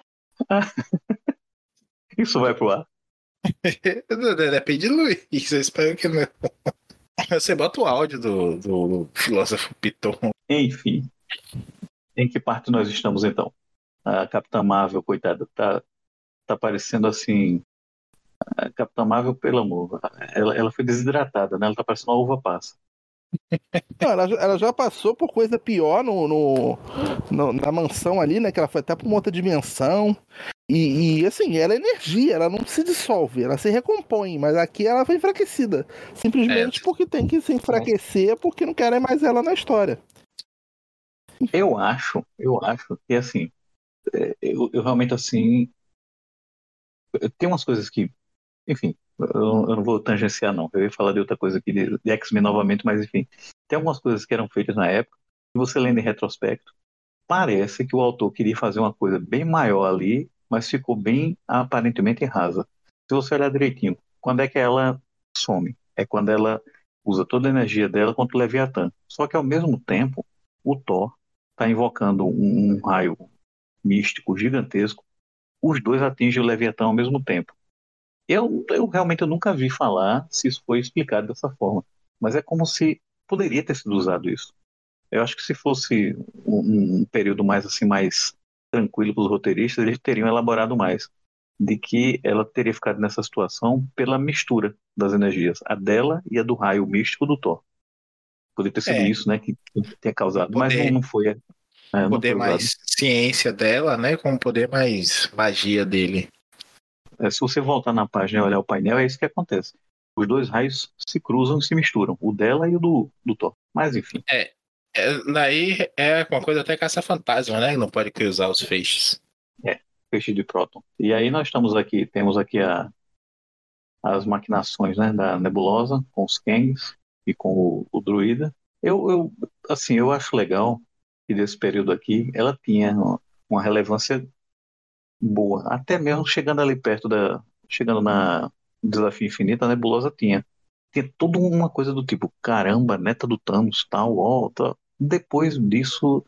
Isso vai pro ar. Depende de Luiz, eu espero que não. Você bota o áudio do, do, do filósofo Piton. Enfim, em que parte nós estamos então? A Capitã Marvel, coitada, tá, tá parecendo assim. A Capitã Marvel, pelo amor, ela, ela foi desidratada, né? Ela tá parecendo uma uva passa. Não, ela, já- ela já passou por coisa pior no, no- no- na mansão ali, né? Que ela foi até pra uma outra dimensão. E, e, assim, ela é energia, ela não se dissolve, ela se recompõe, mas aqui ela foi enfraquecida. Simplesmente É. porque tem que se enfraquecer, porque não querem mais ela na história. Eu acho, eu acho que assim, é, eu, eu realmente assim, tem umas coisas que, enfim, eu, eu não vou tangenciar não, eu ia falar de outra coisa aqui, de, de X-Men novamente, mas enfim, tem algumas coisas que eram feitas na época, e você lendo em retrospecto, parece que o autor queria fazer uma coisa bem maior ali, mas ficou bem aparentemente rasa. Se você olhar direitinho, quando é que ela some? É quando ela usa toda a energia dela contra o Leviatã. Só que ao mesmo tempo, o Thor está invocando um, um raio místico gigantesco. Os dois atingem o Leviatã ao mesmo tempo. Eu, eu realmente eu nunca vi falar se isso foi explicado dessa forma, mas é como se poderia ter sido usado isso. Eu acho que se fosse um, um período mais assim mais tranquilo para os roteiristas, eles teriam elaborado mais de que ela teria ficado nessa situação pela mistura das energias, a dela e a do raio místico do Thor. Poderia ter sido É, isso, né, que tenha causado, mas não, poder, não foi, é, não poder foi usado. mais ciência dela, né? Com poder mais magia dele. É, se você voltar na página e olhar o painel, é isso que acontece. Os dois raios se cruzam e se misturam, o dela e o do, do Thor. Mas enfim. É, É, daí é uma coisa até caça-fantasma, né? Não pode cruzar os feixes. É, feixe de próton. E aí nós estamos aqui, temos aqui a, as maquinações, né, da nebulosa com os Kangs e com o, o druida. Eu, eu, assim, eu acho legal que desse período aqui ela tinha uma relevância boa, até mesmo chegando ali perto da, chegando na Desafio Infinito, a nebulosa tinha, tinha toda uma coisa do tipo, caramba, neta do Thanos, tal, ó, tal. Depois disso,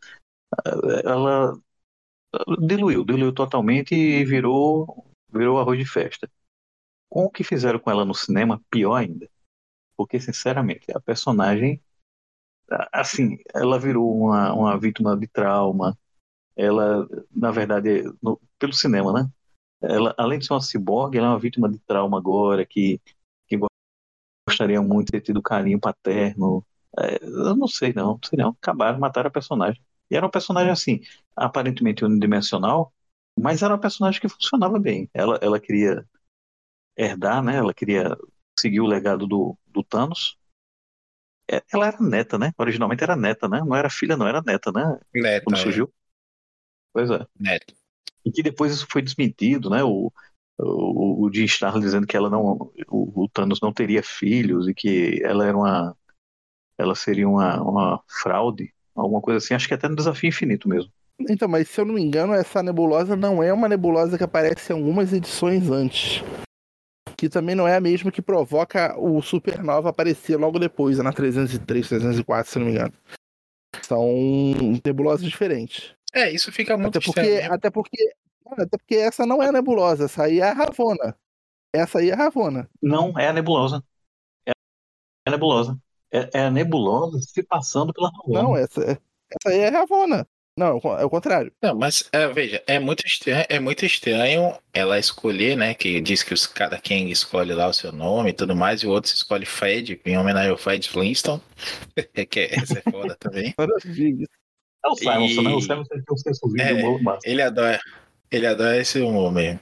ela diluiu, diluiu totalmente e virou, virou arroz de festa. Com o que fizeram com ela no cinema, pior ainda. Porque, sinceramente, a personagem, assim, ela virou uma, uma vítima de trauma. Ela, na verdade, no, pelo cinema, né? Ela, além de ser uma ciborgue, ela é uma vítima de trauma agora, que, que gostaria muito de ter tido carinho paterno. É, eu não sei não, não sei não. Acabaram, mataram a personagem. E era um personagem, assim, aparentemente unidimensional, mas era um personagem que funcionava bem. Ela, ela queria herdar, né? Ela queria seguir o legado do, do Thanos. É, ela era neta, né? Originalmente era neta, né? Não era filha, não era neta, né? Quando Neta, é. surgiu. Pois é. Neta. E que depois isso foi desmentido, né? O, o, o Jim Starlin dizendo que ela não, o, o Thanos não teria filhos e que ela era uma, ela seria uma, uma fraude, alguma coisa assim. Acho que até no Desafio Infinito mesmo. Então, mas se eu não me engano, essa nebulosa não é uma nebulosa que aparece em algumas edições antes. Que também não é a mesma que provoca o Supernova aparecer logo depois, na trezentos e três, trezentos e quatro, se não me engano. São nebulosas diferentes. É, isso fica muito Até porque, estranho mesmo. até porque, até porque essa não é a nebulosa, essa aí é a Ravonna. Essa aí é a Ravonna. Não, é a nebulosa. É a nebulosa. É, é a nebulosa se passando pela Não, Ravonna. essa, essa aí é a Ravonna. Não, é o contrário. Não, mas é, veja, é muito estranho, é muito estranho ela escolher, né? Que diz que os cada Kang escolhe lá o seu nome e tudo mais, e o outro escolhe Fred, em homenagem ao Fred Flintstone, que é, essa é foda também. É o Simonson, né? O E Simonson tem um senso de é, humor massa. ele adora, ele adora esse humor mesmo.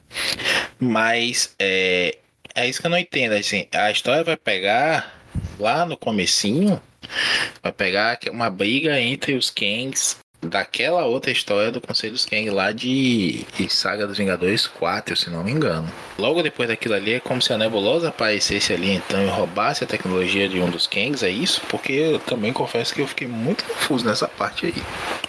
Mas é, é isso que eu não entendo, assim, a história vai pegar lá no comecinho, vai pegar uma briga entre os Kangs daquela outra história do Conselho dos Kang lá de, de Saga dos Vingadores quatro, se não me engano. Logo depois daquilo ali é como se a nebulosa aparecesse ali então e roubasse a tecnologia de um dos Kangs, é isso? Porque eu também confesso que eu fiquei muito confuso nessa parte aí.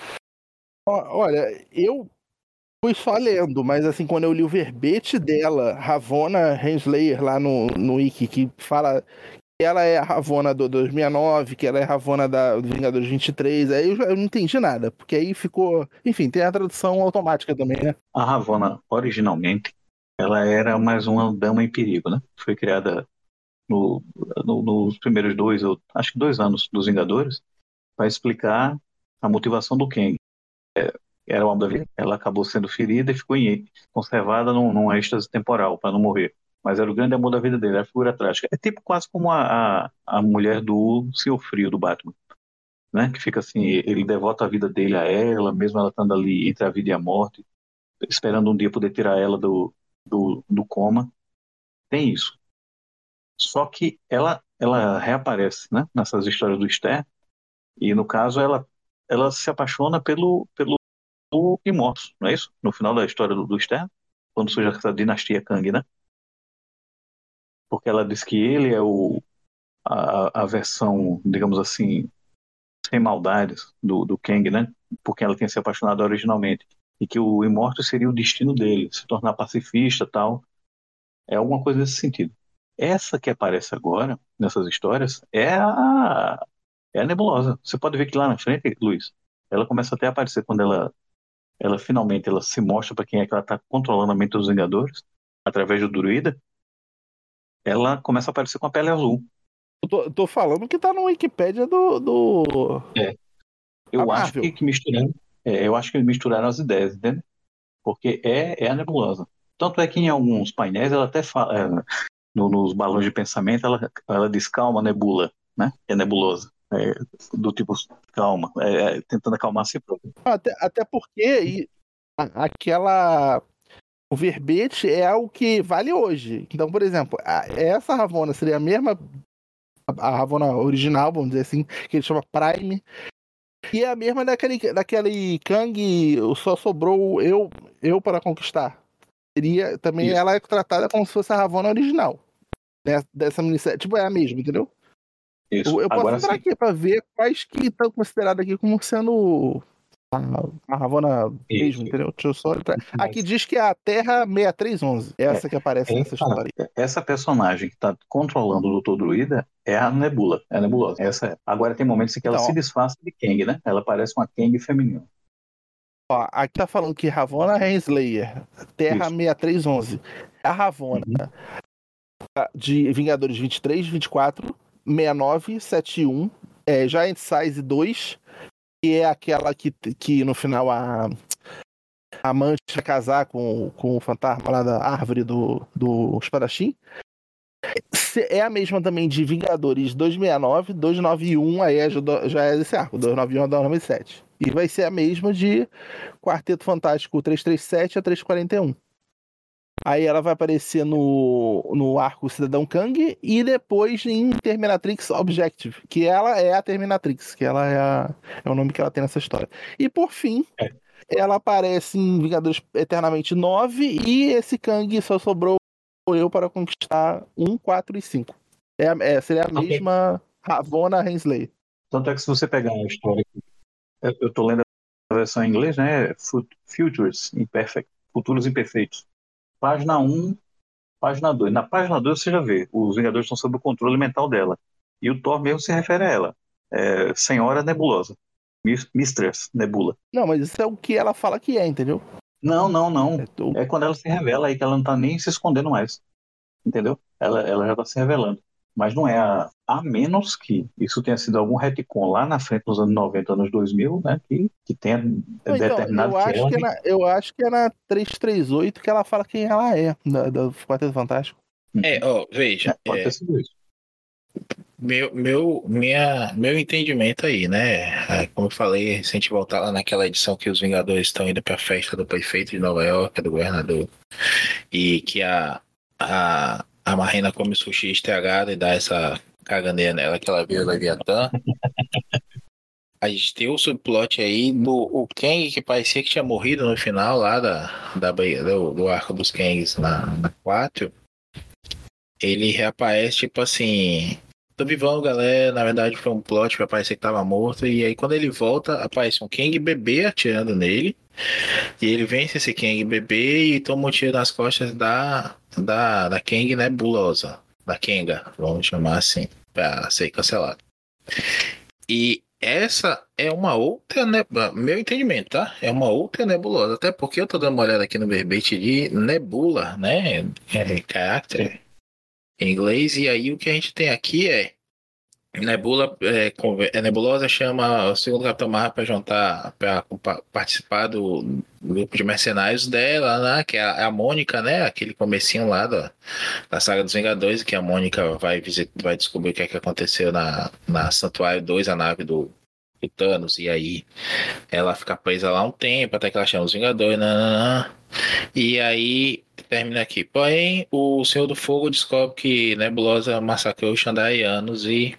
Olha, eu fui só lendo, mas assim, quando eu li o verbete dela, Ravonna Renslayer, lá no, no Wiki, que fala que ela é a Ravonna do dois mil e nove, que ela é a Ravonna da Vingadores vinte e três, aí eu, já, eu não entendi nada, porque aí ficou... Enfim, tem a tradução automática também, né? A Ravonna, originalmente, ela era mais uma dama em perigo, né? Foi criada no, no, nos primeiros dois, ou acho que dois anos dos Vingadores, para explicar a motivação do Kang. Era uma da vida, ela acabou sendo ferida e ficou em, conservada num, num êxtase temporal, para não morrer. Mas era o grande amor da vida dele, era a figura trágica. É tipo quase como a, a, a mulher do Senhor Frio, do Batman, né? Que fica assim, ele devota a vida dele a ela, mesmo ela estando ali entre a vida e a morte, esperando um dia poder tirar ela do, do, do coma. Tem isso. Só que ela, ela reaparece, né? Nessas histórias do Stern, e no caso ela, ela se apaixona pelo, pelo Immortus, não é isso? No final da história do, do Stern, quando surge essa dinastia Kang, né? Porque ela diz que ele é o, a, a versão, digamos assim, sem maldades do, do Kang, né? Porque ela tinha se apaixonado originalmente. E que o Immortus seria o destino dele, se tornar pacifista e tal. É alguma coisa nesse sentido. Essa que aparece agora, nessas histórias, é a, é a nebulosa. Você pode ver que lá na frente, Luiz, ela começa até a aparecer quando ela, ela finalmente ela se mostra para quem é que ela está controlando a mente dos Vingadores, através do druida. Ela começa a aparecer com a pele azul. Eu tô, tô falando que tá no Wikipédia do... do... É. Eu A acho Marvel. que, que misturaram, é, eu acho que misturaram as ideias, entende? Porque é, é a nebulosa. Tanto é que em alguns painéis ela até fala, é, no, nos balões de pensamento, ela, ela diz calma, nebula, né? É nebulosa. É, do tipo, calma, é, é, tentando acalmar a si próprio. Até, até porque e, a- aquela... O verbete é algo que vale hoje. Então, por exemplo, a- essa Ravonna seria a mesma... A a Ravonna original, vamos dizer assim, que ele chama Prime, E é a mesma daquele, daquele Kang, só sobrou eu, eu para conquistar. Seria, também Isso. ela é tratada como se fosse a Ravonna original. Né, dessa minissérie. Tipo, é a mesma, entendeu? Isso. Eu, eu posso Agora entrar sim. aqui pra ver quais que estão considerados aqui como sendo a, a Ravonna Isso. mesmo, entendeu? Deixa eu só entrar. Mas Aqui diz que é a Terra sessenta e três onze. Essa que aparece nessa essa, história. essa personagem que está controlando o doutor Druida é a Nebula. É a Nebulosa. Essa é. Agora tem momentos em que ela Então, se disfarça de Kang, né? Ela parece uma Kang feminina. ó, aqui tá falando que Ravonna Renslayer, Terra Isso. sessenta e três onze. A Ravonna Uhum. de Vingadores vinte e três, vinte e quatro, sessenta e nove, setenta e um, é, Giant Size dois, que é aquela que, que no final a, a amante vai casar com, com o fantasma lá da árvore do, do espadachim. É a mesma também de Vingadores duzentos e sessenta e nove, duzentos e noventa e um, aí é, já é esse arco, duzentos e noventa e um a duzentos e noventa e sete. E vai ser a mesma de Quarteto Fantástico trezentos e trinta e sete a trezentos e quarenta e um. Aí ela vai aparecer no, no arco Cidadão Kang e depois em Terminatrix Objective, que ela é a Terminatrix, que ela é, a, é o nome que ela tem nessa história. E por fim, É. ela aparece em Vingadores Eternamente nove e esse Kang só sobrou eu para conquistar um, quatro e cinco. É, é, seria a Ok. mesma Ravonna Renslayer. Tanto é que se você pegar a história aqui, eu eu tô lendo a versão em inglês, né? Fut- Futures Imperfect, Futuros Imperfeitos. Página um, página dois. Na página dois você já vê, os Vingadores estão sob o controle mental dela. E o Thor mesmo se refere a ela. É, Senhora Nebulosa. Mis- Mistress Nebula. Não, mas isso é o que ela fala que é, entendeu? Não, não, não. É, o- É quando ela se revela aí que ela não tá nem se escondendo mais. Entendeu? Ela, ela já tá se revelando. Mas não é a, a menos que isso tenha sido algum retcon lá na frente nos anos noventa, anos dois mil, né? Que, que tenha Não, então, determinado eu que acho ela. que, é na, eu acho que é na trezentos e trinta e oito que ela fala quem ela é, da, do Quarteto Fantástico. É, ó, veja, É, pode é, ter sido isso. meu, meu, minha, meu entendimento aí, né? É, como eu falei, se a gente voltar lá naquela edição que os Vingadores estão indo pra festa do prefeito de Nova York, do governador, e que a, a, a Marina come sushi estragado e dá essa caganeira nela que ela vira Leviatã. A gente tem o subplot aí do o Kang que parecia que tinha morrido no final lá da, da, do, do arco dos Kangs na, na quatro. Ele reaparece, tipo assim. Tô vivão, galera. Na verdade, foi um plot pra parecer que tava morto. E aí, quando ele volta, aparece um Kang bebê atirando nele. E ele vence esse Kang bebê e toma um tiro nas costas da, da, da Kang nebulosa. Da Kanga, vamos chamar assim, pra ser cancelado. E essa é uma outra nebula, meu entendimento, tá? É uma outra nebulosa. Até porque eu tô dando uma olhada aqui no verbete de nebula, né? É, character em inglês. E aí o que a gente tem aqui é Nebula, é, conver- é, Nebulosa chama o segundo Capitão Marvel para juntar, para participar do grupo de mercenários dela, né? Que é a, é a Mônica, né? Aquele comecinho lá da, da saga dos Vingadores, que a Mônica vai, visit, vai descobrir o que é que aconteceu na, na Santuário dois, a nave do, do Thanos, e aí ela fica presa lá um tempo, até que ela chama os Vingadores, nananã. E aí termina aqui. Porém, o Senhor do Fogo descobre que Nebulosa massacrou os Xandarianos e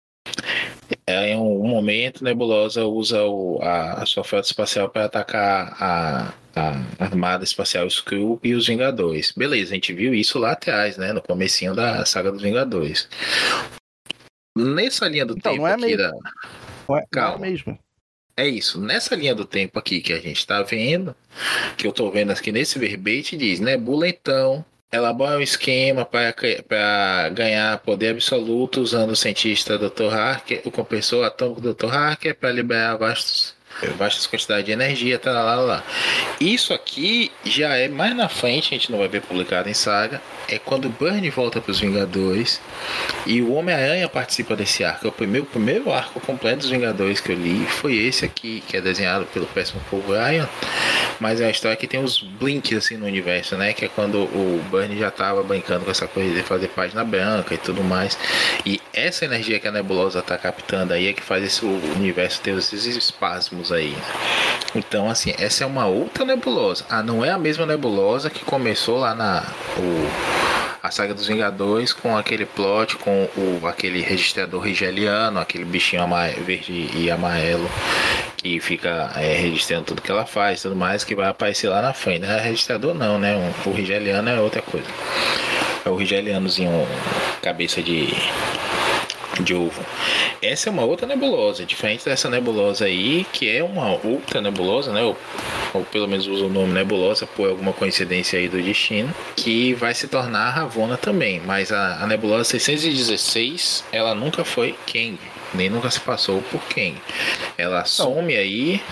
em um momento, Nebulosa usa o, a, a sua frota espacial para atacar a, a armada espacial Skrull e os Vingadores. Beleza, a gente viu isso lá atrás, né? No comecinho da saga dos Vingadores. Nessa linha do Então, tempo não é aqui mesmo. da... Não é, não é Calma. mesmo. É isso. Nessa linha do tempo aqui que a gente tá vendo, que eu tô vendo aqui nesse verbete, diz Nebula então elabora um esquema para ganhar poder absoluto usando o cientista doutor Harker, o compressor atômico doutor Harker, para liberar vastos, vastas quantidades de energia, tá lá, lá, lá. Isso aqui já é mais na frente, a gente não vai ver publicado em saga, é quando o Burn volta para os Vingadores e o Homem-Aranha participa desse arco. É o primeiro, o primeiro arco completo dos Vingadores que eu li foi esse aqui, que é desenhado pelo péssimo Paul Ryan, mas é a história que tem os blinks assim no universo, né? Que é quando o Burn já tava brincando com essa coisa de fazer página branca e tudo mais. E essa energia que a Nebulosa tá captando aí é que faz esse universo ter esses espasmos aí. Então, assim, essa é uma outra nebulosa. Ah, não é a mesma nebulosa que começou lá na... O, a saga dos Vingadores com aquele plot, com o, aquele registrador rigeliano, aquele bichinho verde e amarelo que fica é, registrando tudo que ela faz, tudo mais, que vai aparecer lá na frente. Não é registrador não, né? O, o rigeliano é outra coisa. É o rigelianozinho, cabeça de, de ovo. Essa é uma outra nebulosa, diferente dessa nebulosa aí, que é uma outra nebulosa, né? Ou, ou pelo menos usa o nome nebulosa por alguma coincidência aí do destino, que vai se tornar a Ravonna também. Mas a, a nebulosa seiscentos e dezesseis, ela nunca foi Kang, nem nunca se passou por Kang. Ela some aí.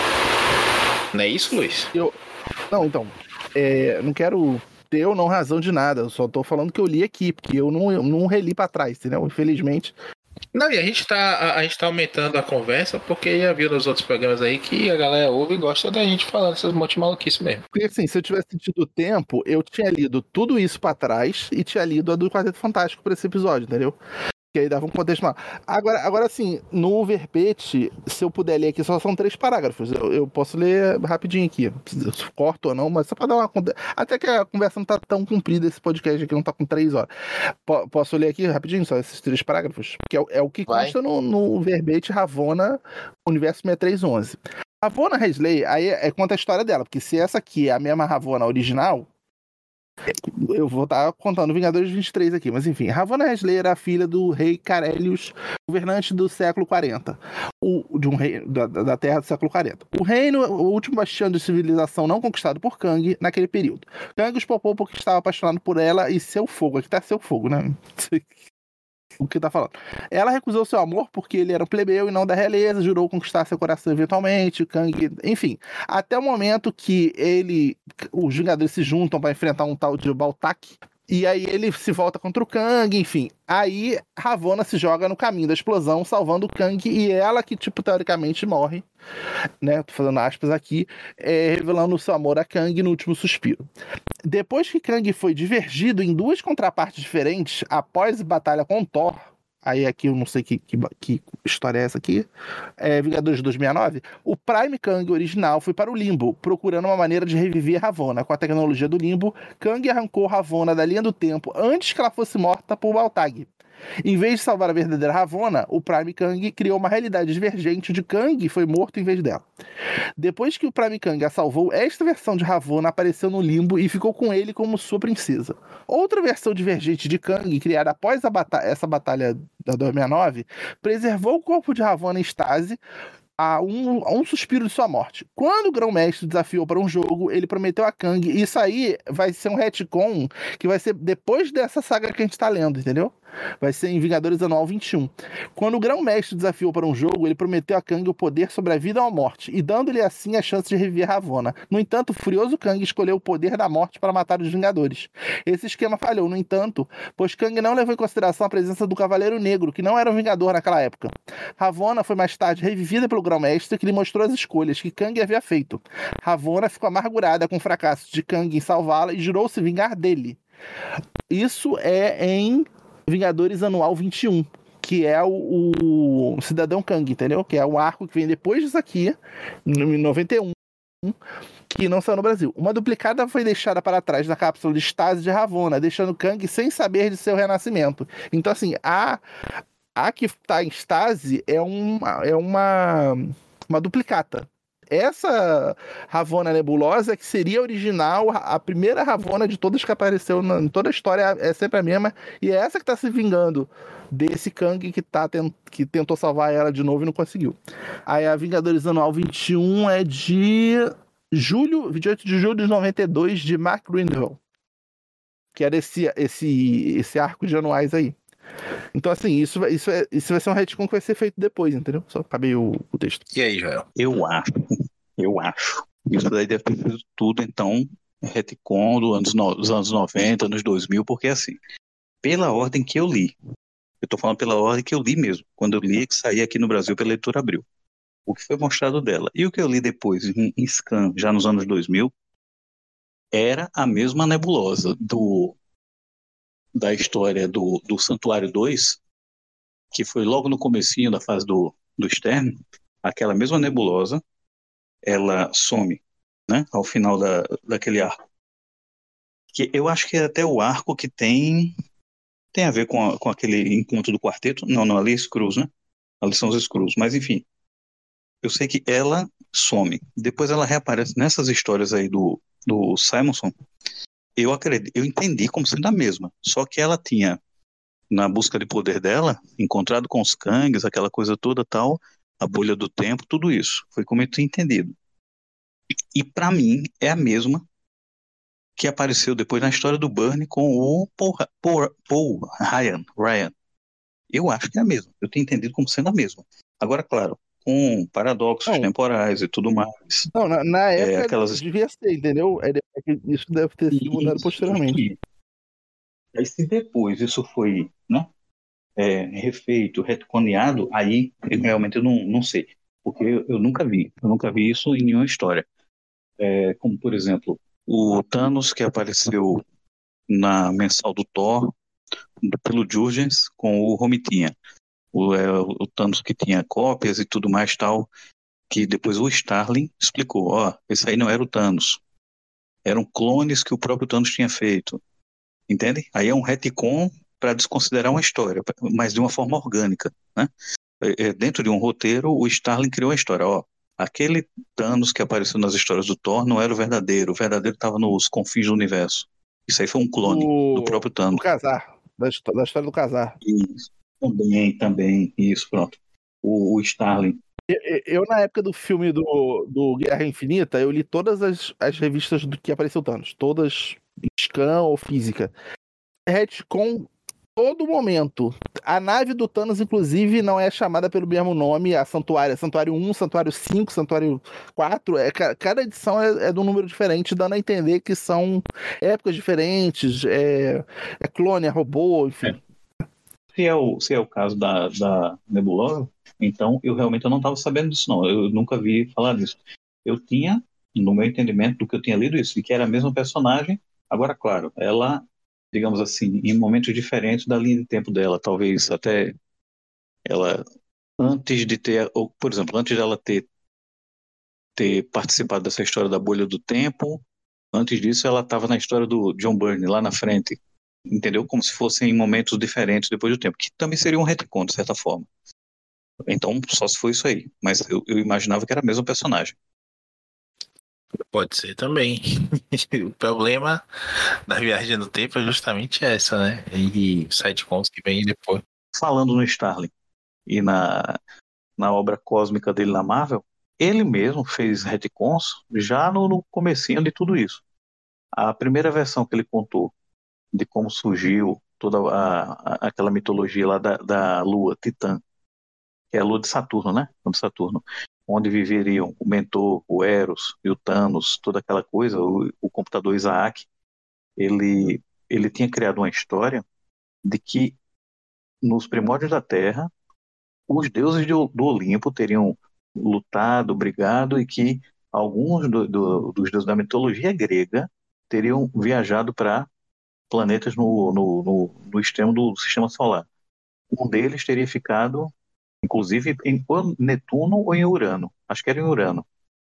Não é isso, Luiz? Eu... Não, então, é, não quero ter ou não razão de nada, eu só tô falando que eu li aqui, porque eu não, eu não reli pra trás, entendeu? Infelizmente. Não, e a gente, tá, a, a gente tá aumentando a conversa porque já viu nos outros programas aí que a galera ouve e gosta da gente falando essas monte de maluquice mesmo. Porque assim, se eu tivesse tido tempo, eu tinha lido tudo isso pra trás e tinha lido a do Quarteto Fantástico pra esse episódio, entendeu? Que aí dava um contexto maior. Agora, agora assim, no verbete, se eu puder ler aqui, só são três parágrafos. Eu, eu posso ler rapidinho aqui. Se corto ou não, mas só pra dar uma... Até que a conversa não tá tão comprida, esse podcast aqui não tá com três horas. P- posso ler aqui rapidinho, só esses três parágrafos? Que é, é o que Vai. consta no, no verbete Ravonna, Universo sessenta e três onze. Ravonna Hesley, aí é, é, conta a história dela, porque se essa aqui é a mesma Ravonna original, eu vou estar contando Vingadores vinte e três aqui, mas enfim, Ravonna Hesley era a filha do rei Carelius, governante do século quarenta, o, de um rei da, da Terra do século quarenta. O reino, o último bastião de civilização não conquistado por Kang naquele período. Kang os poupou porque estava apaixonado por ela e seu fogo. Aqui tá seu fogo, né? O que tá falando. Ela recusou seu amor porque ele era um plebeu e não da realeza, jurou conquistar seu coração eventualmente, Kang, enfim, até o momento que ele, os Vingadores se juntam para enfrentar um tal de Baltak, e aí ele se volta contra o Kang, enfim. Aí Ravonna se joga no caminho da explosão, salvando o Kang, e ela que, tipo, teoricamente morre, né, tô fazendo aspas aqui, é, revelando o seu amor a Kang no último suspiro. Depois que Kang foi divergido em duas contrapartes diferentes, após a batalha com Thor, aí aqui eu não sei que, que, que história é essa aqui, é, Vingadores dois sessenta e nove, o Prime Kang original foi para o Limbo, procurando uma maneira de reviver Ravonna. Com a tecnologia do Limbo, Kang arrancou Ravonna da linha do tempo antes que ela fosse morta por Baltag. Em vez de salvar a verdadeira Ravonna, o Prime Kang criou uma realidade divergente onde Kang foi morto em vez dela. Depois que o Prime Kang a salvou, esta versão de Ravonna apareceu no Limbo e ficou com ele como sua princesa. Outra versão divergente de Kang, criada após a bata- essa batalha da dois sessenta e nove, preservou o corpo de Ravonna em estase a um, a um suspiro de sua morte. Quando o Grão-Mestre desafiou para um jogo, ele prometeu a Kang, e isso aí vai ser um retcon que vai ser depois dessa saga que a gente tá lendo, entendeu? Vai ser em Vingadores Anual vinte e um. Quando o Grão-Mestre desafiou para um jogo, ele prometeu a Kang o poder sobre a vida ou a morte, e dando-lhe assim a chance de reviver Ravonna. No entanto, o furioso Kang escolheu o poder da morte para matar os Vingadores. Esse esquema falhou, no entanto, pois Kang não levou em consideração a presença do Cavaleiro Negro, que não era um Vingador naquela época. Ravonna foi mais tarde revivida pelo Grão-Mestre, que lhe mostrou as escolhas que Kang havia feito. Ravonna ficou amargurada com o fracasso de Kang em salvá-la e jurou se vingar dele. Isso é em Vingadores Anual vinte e um, que é o, o Cidadão Kang, entendeu? Que é o arco que vem depois disso aqui, em noventa e um, que não saiu no Brasil. Uma duplicada foi deixada para trás da cápsula de estase de Ravonna, deixando Kang sem saber de seu renascimento. Então, assim, a, a que está em estase é uma, é uma, uma duplicata. Essa Ravonna nebulosa, que seria original, a primeira Ravonna de todas que apareceu na, em toda a história, é sempre a mesma, e é essa que tá se vingando desse Kang que, tá, que tentou salvar ela de novo e não conseguiu. Aí a Vingadores Anual vinte e um é de julho, vinte e oito de julho de noventa e dois, de Mark Grindwell, que era esse, esse, esse arco de anuais aí. Então, assim, isso, isso, é, isso vai ser um retcon que vai ser feito depois, entendeu? Só acabei o, o texto. E aí, Joel? Eu acho, eu acho. Isso daí deve ter feito tudo, então, retcon do anos, dos anos noventa, anos dois mil, porque assim, pela ordem que eu li, eu tô falando pela ordem que eu li mesmo, quando eu li que saía aqui no Brasil pela Editora Abril, o que foi mostrado dela, e o que eu li depois em, em scan, já nos anos dois mil, era a mesma nebulosa do... da história do, do Santuário dois, que foi logo no comecinho da fase do, do externo, aquela mesma nebulosa, ela some, né, ao final da, daquele arco, Que eu acho que é até o arco que tem tem a ver com, a, com aquele encontro do quarteto. Não, não, ali é Skrulls, né? Ali são os Skrulls. Mas enfim, eu sei que ela some. Depois ela reaparece nessas histórias aí do, do Simonson. Eu acredito, eu entendi como sendo a mesma. Só que ela tinha, na busca de poder dela, encontrado com os Kangs, aquela coisa toda tal, a bolha do tempo, tudo isso. Foi como eu tinha entendido. E pra mim é a mesma que apareceu depois na história do Burnie com o Paul, Paul, Paul Ryan, Ryan. Eu acho que é a mesma. Eu tenho entendido como sendo a mesma. Agora, claro, com paradoxos Não. temporais e tudo mais. Não, na, na É, época aquelas... devia ser, entendeu? É, é que isso deve ter sido mudado Isso, posteriormente. isso. Aí se depois isso foi, né, é, refeito, retconeado, aí eu realmente eu não, não sei. Porque eu, eu nunca vi. Eu nunca vi isso em nenhuma história. É, como, por exemplo, o Thanos que apareceu na mensal do Thor, pelo Jurgens, com o Romitinha. O, é, o Thanos que tinha cópias e tudo mais tal, que depois o Starling explicou, ó, esse aí não era o Thanos. Eram clones que o próprio Thanos tinha feito. Entende? Aí é um retcon para desconsiderar uma história, mas de uma forma orgânica, né? É, é, dentro de um roteiro, o Starling criou a história, ó, aquele Thanos que apareceu nas histórias do Thor não era o verdadeiro, o verdadeiro estava nos confins do universo. Isso aí foi um clone do, do próprio Thanos. Do Casar, da, da história do Casar. Isso, também, também, isso, pronto. O, o Starling. Eu, eu, na época do filme do, do Guerra Infinita, eu li todas as, as revistas do que apareceu Thanos, todas em scan ou física. Retcon todo momento. A nave do Thanos, inclusive, não é chamada pelo mesmo nome, a Santuário. Santuário um, Santuário cinco, Santuário quatro. É, cada edição é, é de um número diferente, dando a entender que são épocas diferentes, é, é clone, é robô, enfim. É. Se, é o, se é o caso da, da Nebulosa, então eu realmente eu não estava sabendo disso, não. Eu nunca vi falar disso. Eu tinha, no meu entendimento do que eu tinha lido isso, de que era a mesma personagem. Agora, claro, ela, digamos assim, em momentos diferentes da linha de tempo dela, talvez até ela, antes de ter, ou, por exemplo, antes dela ter, ter participado dessa história da bolha do tempo, antes disso ela estava na história do John Byrne, lá na frente, entendeu? Como se fossem em momentos diferentes depois do tempo, que também seria um retcon, de certa forma. Então, só se foi isso aí, mas eu, eu imaginava que era a mesma personagem. Pode ser também. O problema da viagem no tempo é justamente essa, né? E sitcoms que vem depois. Falando no Starling e na, na obra cósmica dele na Marvel, ele mesmo fez retcons já no, no comecinho de tudo isso. A primeira versão que ele contou de como surgiu toda a, a, aquela mitologia lá da, da Lua, Titã, que é a Lua de Saturno, né? De Saturno, onde viveriam o Mentor, o Eros e o Thanos, toda aquela coisa, o, o computador Isaac, ele, ele tinha criado uma história de que nos primórdios da Terra, os deuses do, do Olimpo teriam lutado, brigado, e que alguns do, do, dos deuses da mitologia grega teriam viajado para planetas no, no, no, no extremo do sistema solar. Um deles teria ficado, inclusive, em Netuno ou em Urano. Acho que era em Urano.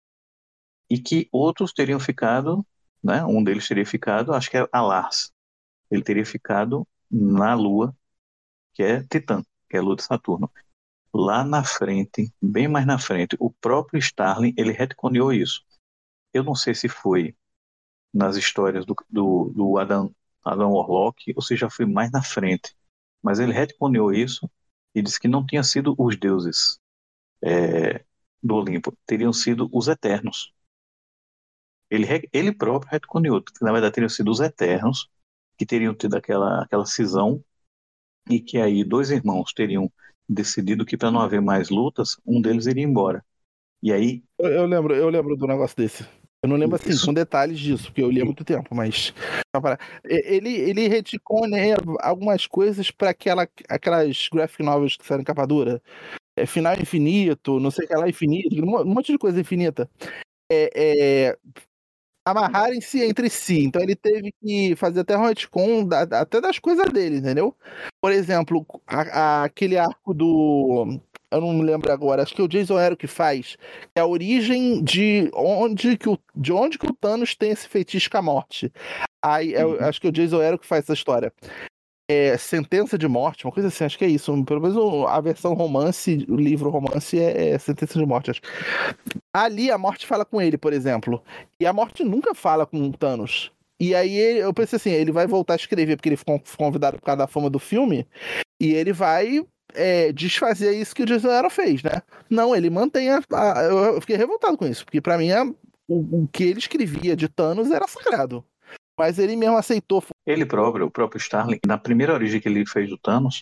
E que outros teriam ficado, né? Um deles teria ficado, acho que é Alars. Ele teria ficado na Lua, que é Titã, que é a Lua de Saturno. Lá na frente, bem mais na frente, o próprio Starling, ele retconeou isso. Eu não sei se foi nas histórias do, do, do Adam, Adam Warlock, ou se já foi mais na frente. Mas ele retconeou isso e disse que não tinha sido os deuses é, do Olimpo, teriam sido os Eternos. Ele, ele próprio retconeou que na verdade teriam sido os Eternos que teriam tido aquela, aquela cisão e que aí dois irmãos teriam decidido que para não haver mais lutas, um deles iria embora. E aí... Eu, eu lembro, eu lembro do negócio desse. Eu não lembro assim Isso. com detalhes disso, porque eu li há muito tempo, mas ele, ele retconeia algumas coisas para aquela, aquelas graphic novels que saíram em capa dura. É, final infinito, não sei o que lá, infinito, um monte de coisa infinita. É, é, amarrarem-se entre si. Então ele teve que fazer até um retcon da, até das coisas dele, entendeu? Por exemplo, a, a, aquele arco do... Eu não me lembro agora, acho que é o Jason Aaron que faz, é a origem de onde que o, de onde que o Thanos tem esse feitiço com a morte. Aí, eu, acho que é o Jason Aaron que faz essa história. É, sentença de morte, uma coisa assim, acho que é isso. Pelo menos a versão romance, o livro romance é, é sentença de morte, acho. Ali a morte fala com ele, por exemplo. E a morte nunca fala com o Thanos. E aí ele, eu pensei assim, ele vai voltar a escrever, porque ele ficou convidado por causa da fama do filme, e ele vai é, desfazer isso que o Jason Aaron fez, né? Não, ele mantém a, a... Eu fiquei revoltado com isso, porque pra mim a, o, o que ele escrevia de Thanos era sagrado. Mas ele mesmo aceitou. Ele próprio, o próprio Starling, na primeira origem que ele fez do Thanos,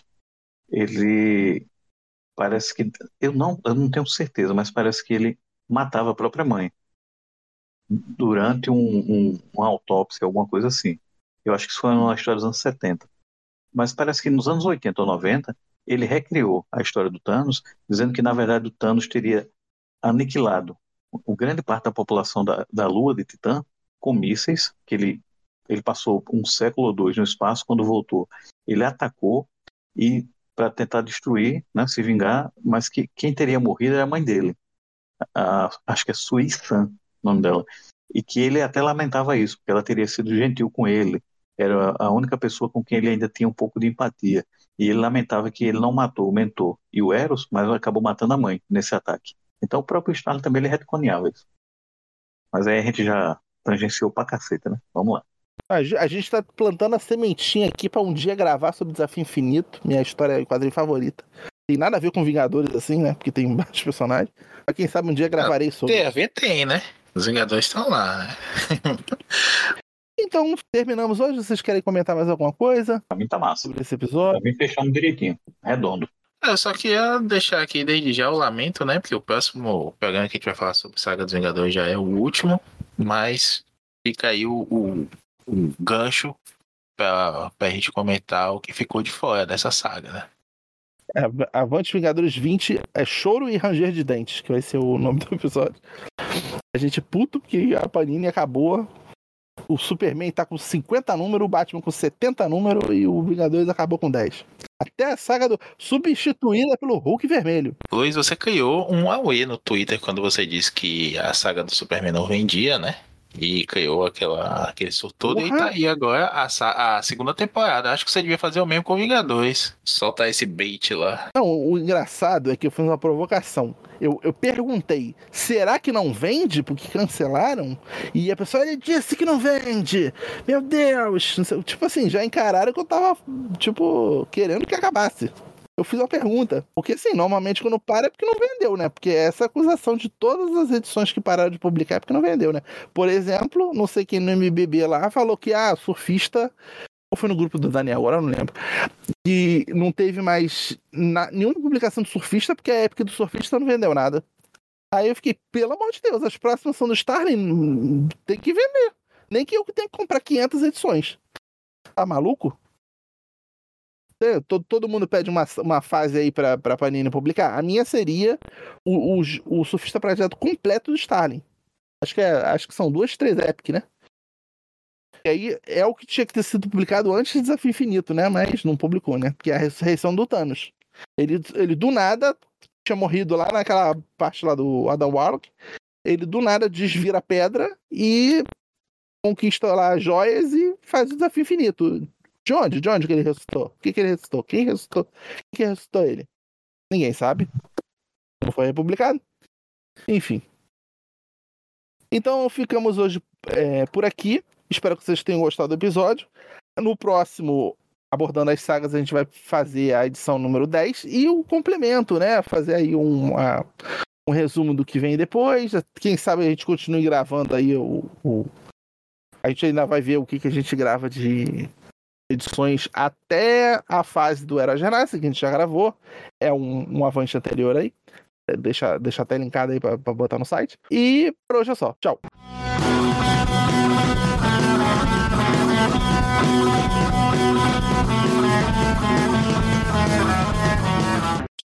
ele parece que, eu não, eu não tenho certeza, mas parece que ele matava a própria mãe durante um, um, uma autópsia, alguma coisa assim. Eu acho que isso foi uma história dos anos setenta. Mas parece que nos anos oitenta ou noventa, ele recriou a história do Thanos, dizendo que na verdade o Thanos teria aniquilado o grande parte da população da, da Lua de Titã com mísseis, que ele Ele passou um século ou dois no espaço, quando voltou, ele atacou e para tentar destruir, né, se vingar, mas que quem teria morrido era a mãe dele, a, acho que é Sui San, o nome dela, e que ele até lamentava isso, porque ela teria sido gentil com ele, era a única pessoa com quem ele ainda tinha um pouco de empatia, e ele lamentava que ele não matou o mentor e o Eros, mas acabou matando a mãe nesse ataque. Então o próprio Stalin também ele retconhava isso. Mas aí a gente já tangenciou pra caceta, né? Vamos lá. A gente tá plantando a sementinha aqui pra um dia gravar sobre Desafio Infinito, minha história e quadrinho favorita. Tem nada a ver com Vingadores, assim, né? Porque tem vários personagens. Mas quem sabe um dia gravarei sobre. Tem a ver, tem, né? Os Vingadores estão lá, né? Então, terminamos hoje. Vocês querem comentar mais alguma coisa Pra mim tá massa. sobre esse episódio? Pra mim fechamos direitinho, redondo. Eu só queria deixar aqui desde já o lamento, né? Porque o próximo programa que a gente vai falar sobre Saga dos Vingadores já é o último. Mas fica aí o... o... um gancho pra, pra gente comentar o que ficou de fora dessa saga, né? É, Avante Vingadores vinte é Choro e Ranger de Dentes, que vai ser o nome do episódio. A gente puto que a Panini acabou. O Superman tá com cinquenta números, o Batman com setenta números e o Vingadores acabou com dez. Até a saga do substituída pelo Hulk vermelho. Luiz, você criou um auê no Twitter quando você disse que a saga do Superman não vendia, né? E criou aquela, aquele surto todo. Porra. E tá aí agora a, a segunda temporada. Acho que você devia fazer o mesmo com Vingadores. Soltar esse bait lá. Não, o engraçado é que eu fiz uma provocação. Eu, eu perguntei, será que não vende porque cancelaram? E a pessoa, ele disse que não vende. Meu Deus. Tipo assim, já encararam que eu tava, tipo, querendo que acabasse. Eu fiz uma pergunta. Porque, assim, normalmente quando para é porque não vendeu, né? Porque essa acusação de todas as edições que pararam de publicar é porque não vendeu, né? Por exemplo, não sei quem no M B B lá falou que, ah, surfista... Ou foi no grupo do Daniel, agora eu não lembro. E não teve mais na... nenhuma publicação do surfista porque a época do surfista não vendeu nada. Aí eu fiquei, pelo amor de Deus, as próximas são do Starling, tem que vender. Nem que eu tenha que comprar quinhentas edições. Tá maluco? Todo, todo mundo pede uma, uma fase aí pra, pra Panini publicar. A minha seria o, o, o Surfista Prateado completo do Starling. Acho que, é, acho que são duas, três Epic, né? E aí é o que tinha que ter sido publicado antes do Desafio Infinito, né? Mas não publicou, né? Porque é a ressurreição do Thanos. Ele, ele do nada tinha morrido lá naquela parte lá do Adam Warlock. Ele do nada desvira a pedra e conquista lá as joias e faz o Desafio Infinito. De onde? De onde que ele ressuscitou? O que que ele ressuscitou? Quem ressuscitou? Quem que ressuscitou ele? Ninguém sabe. Não foi republicado. Enfim. Então ficamos hoje é, por aqui. Espero que vocês tenham gostado do episódio. No próximo, abordando as sagas, a gente vai fazer a edição número dez e o complemento, né? Fazer aí um, uma, um resumo do que vem depois. Quem sabe a gente continue gravando aí o... o... A gente ainda vai ver o que, que a gente grava de... edições até a fase do Era Genasi, que a gente já gravou. É um, um avante anterior aí. Deixa, deixa até linkado aí pra, pra botar no site. E por hoje é só. Tchau.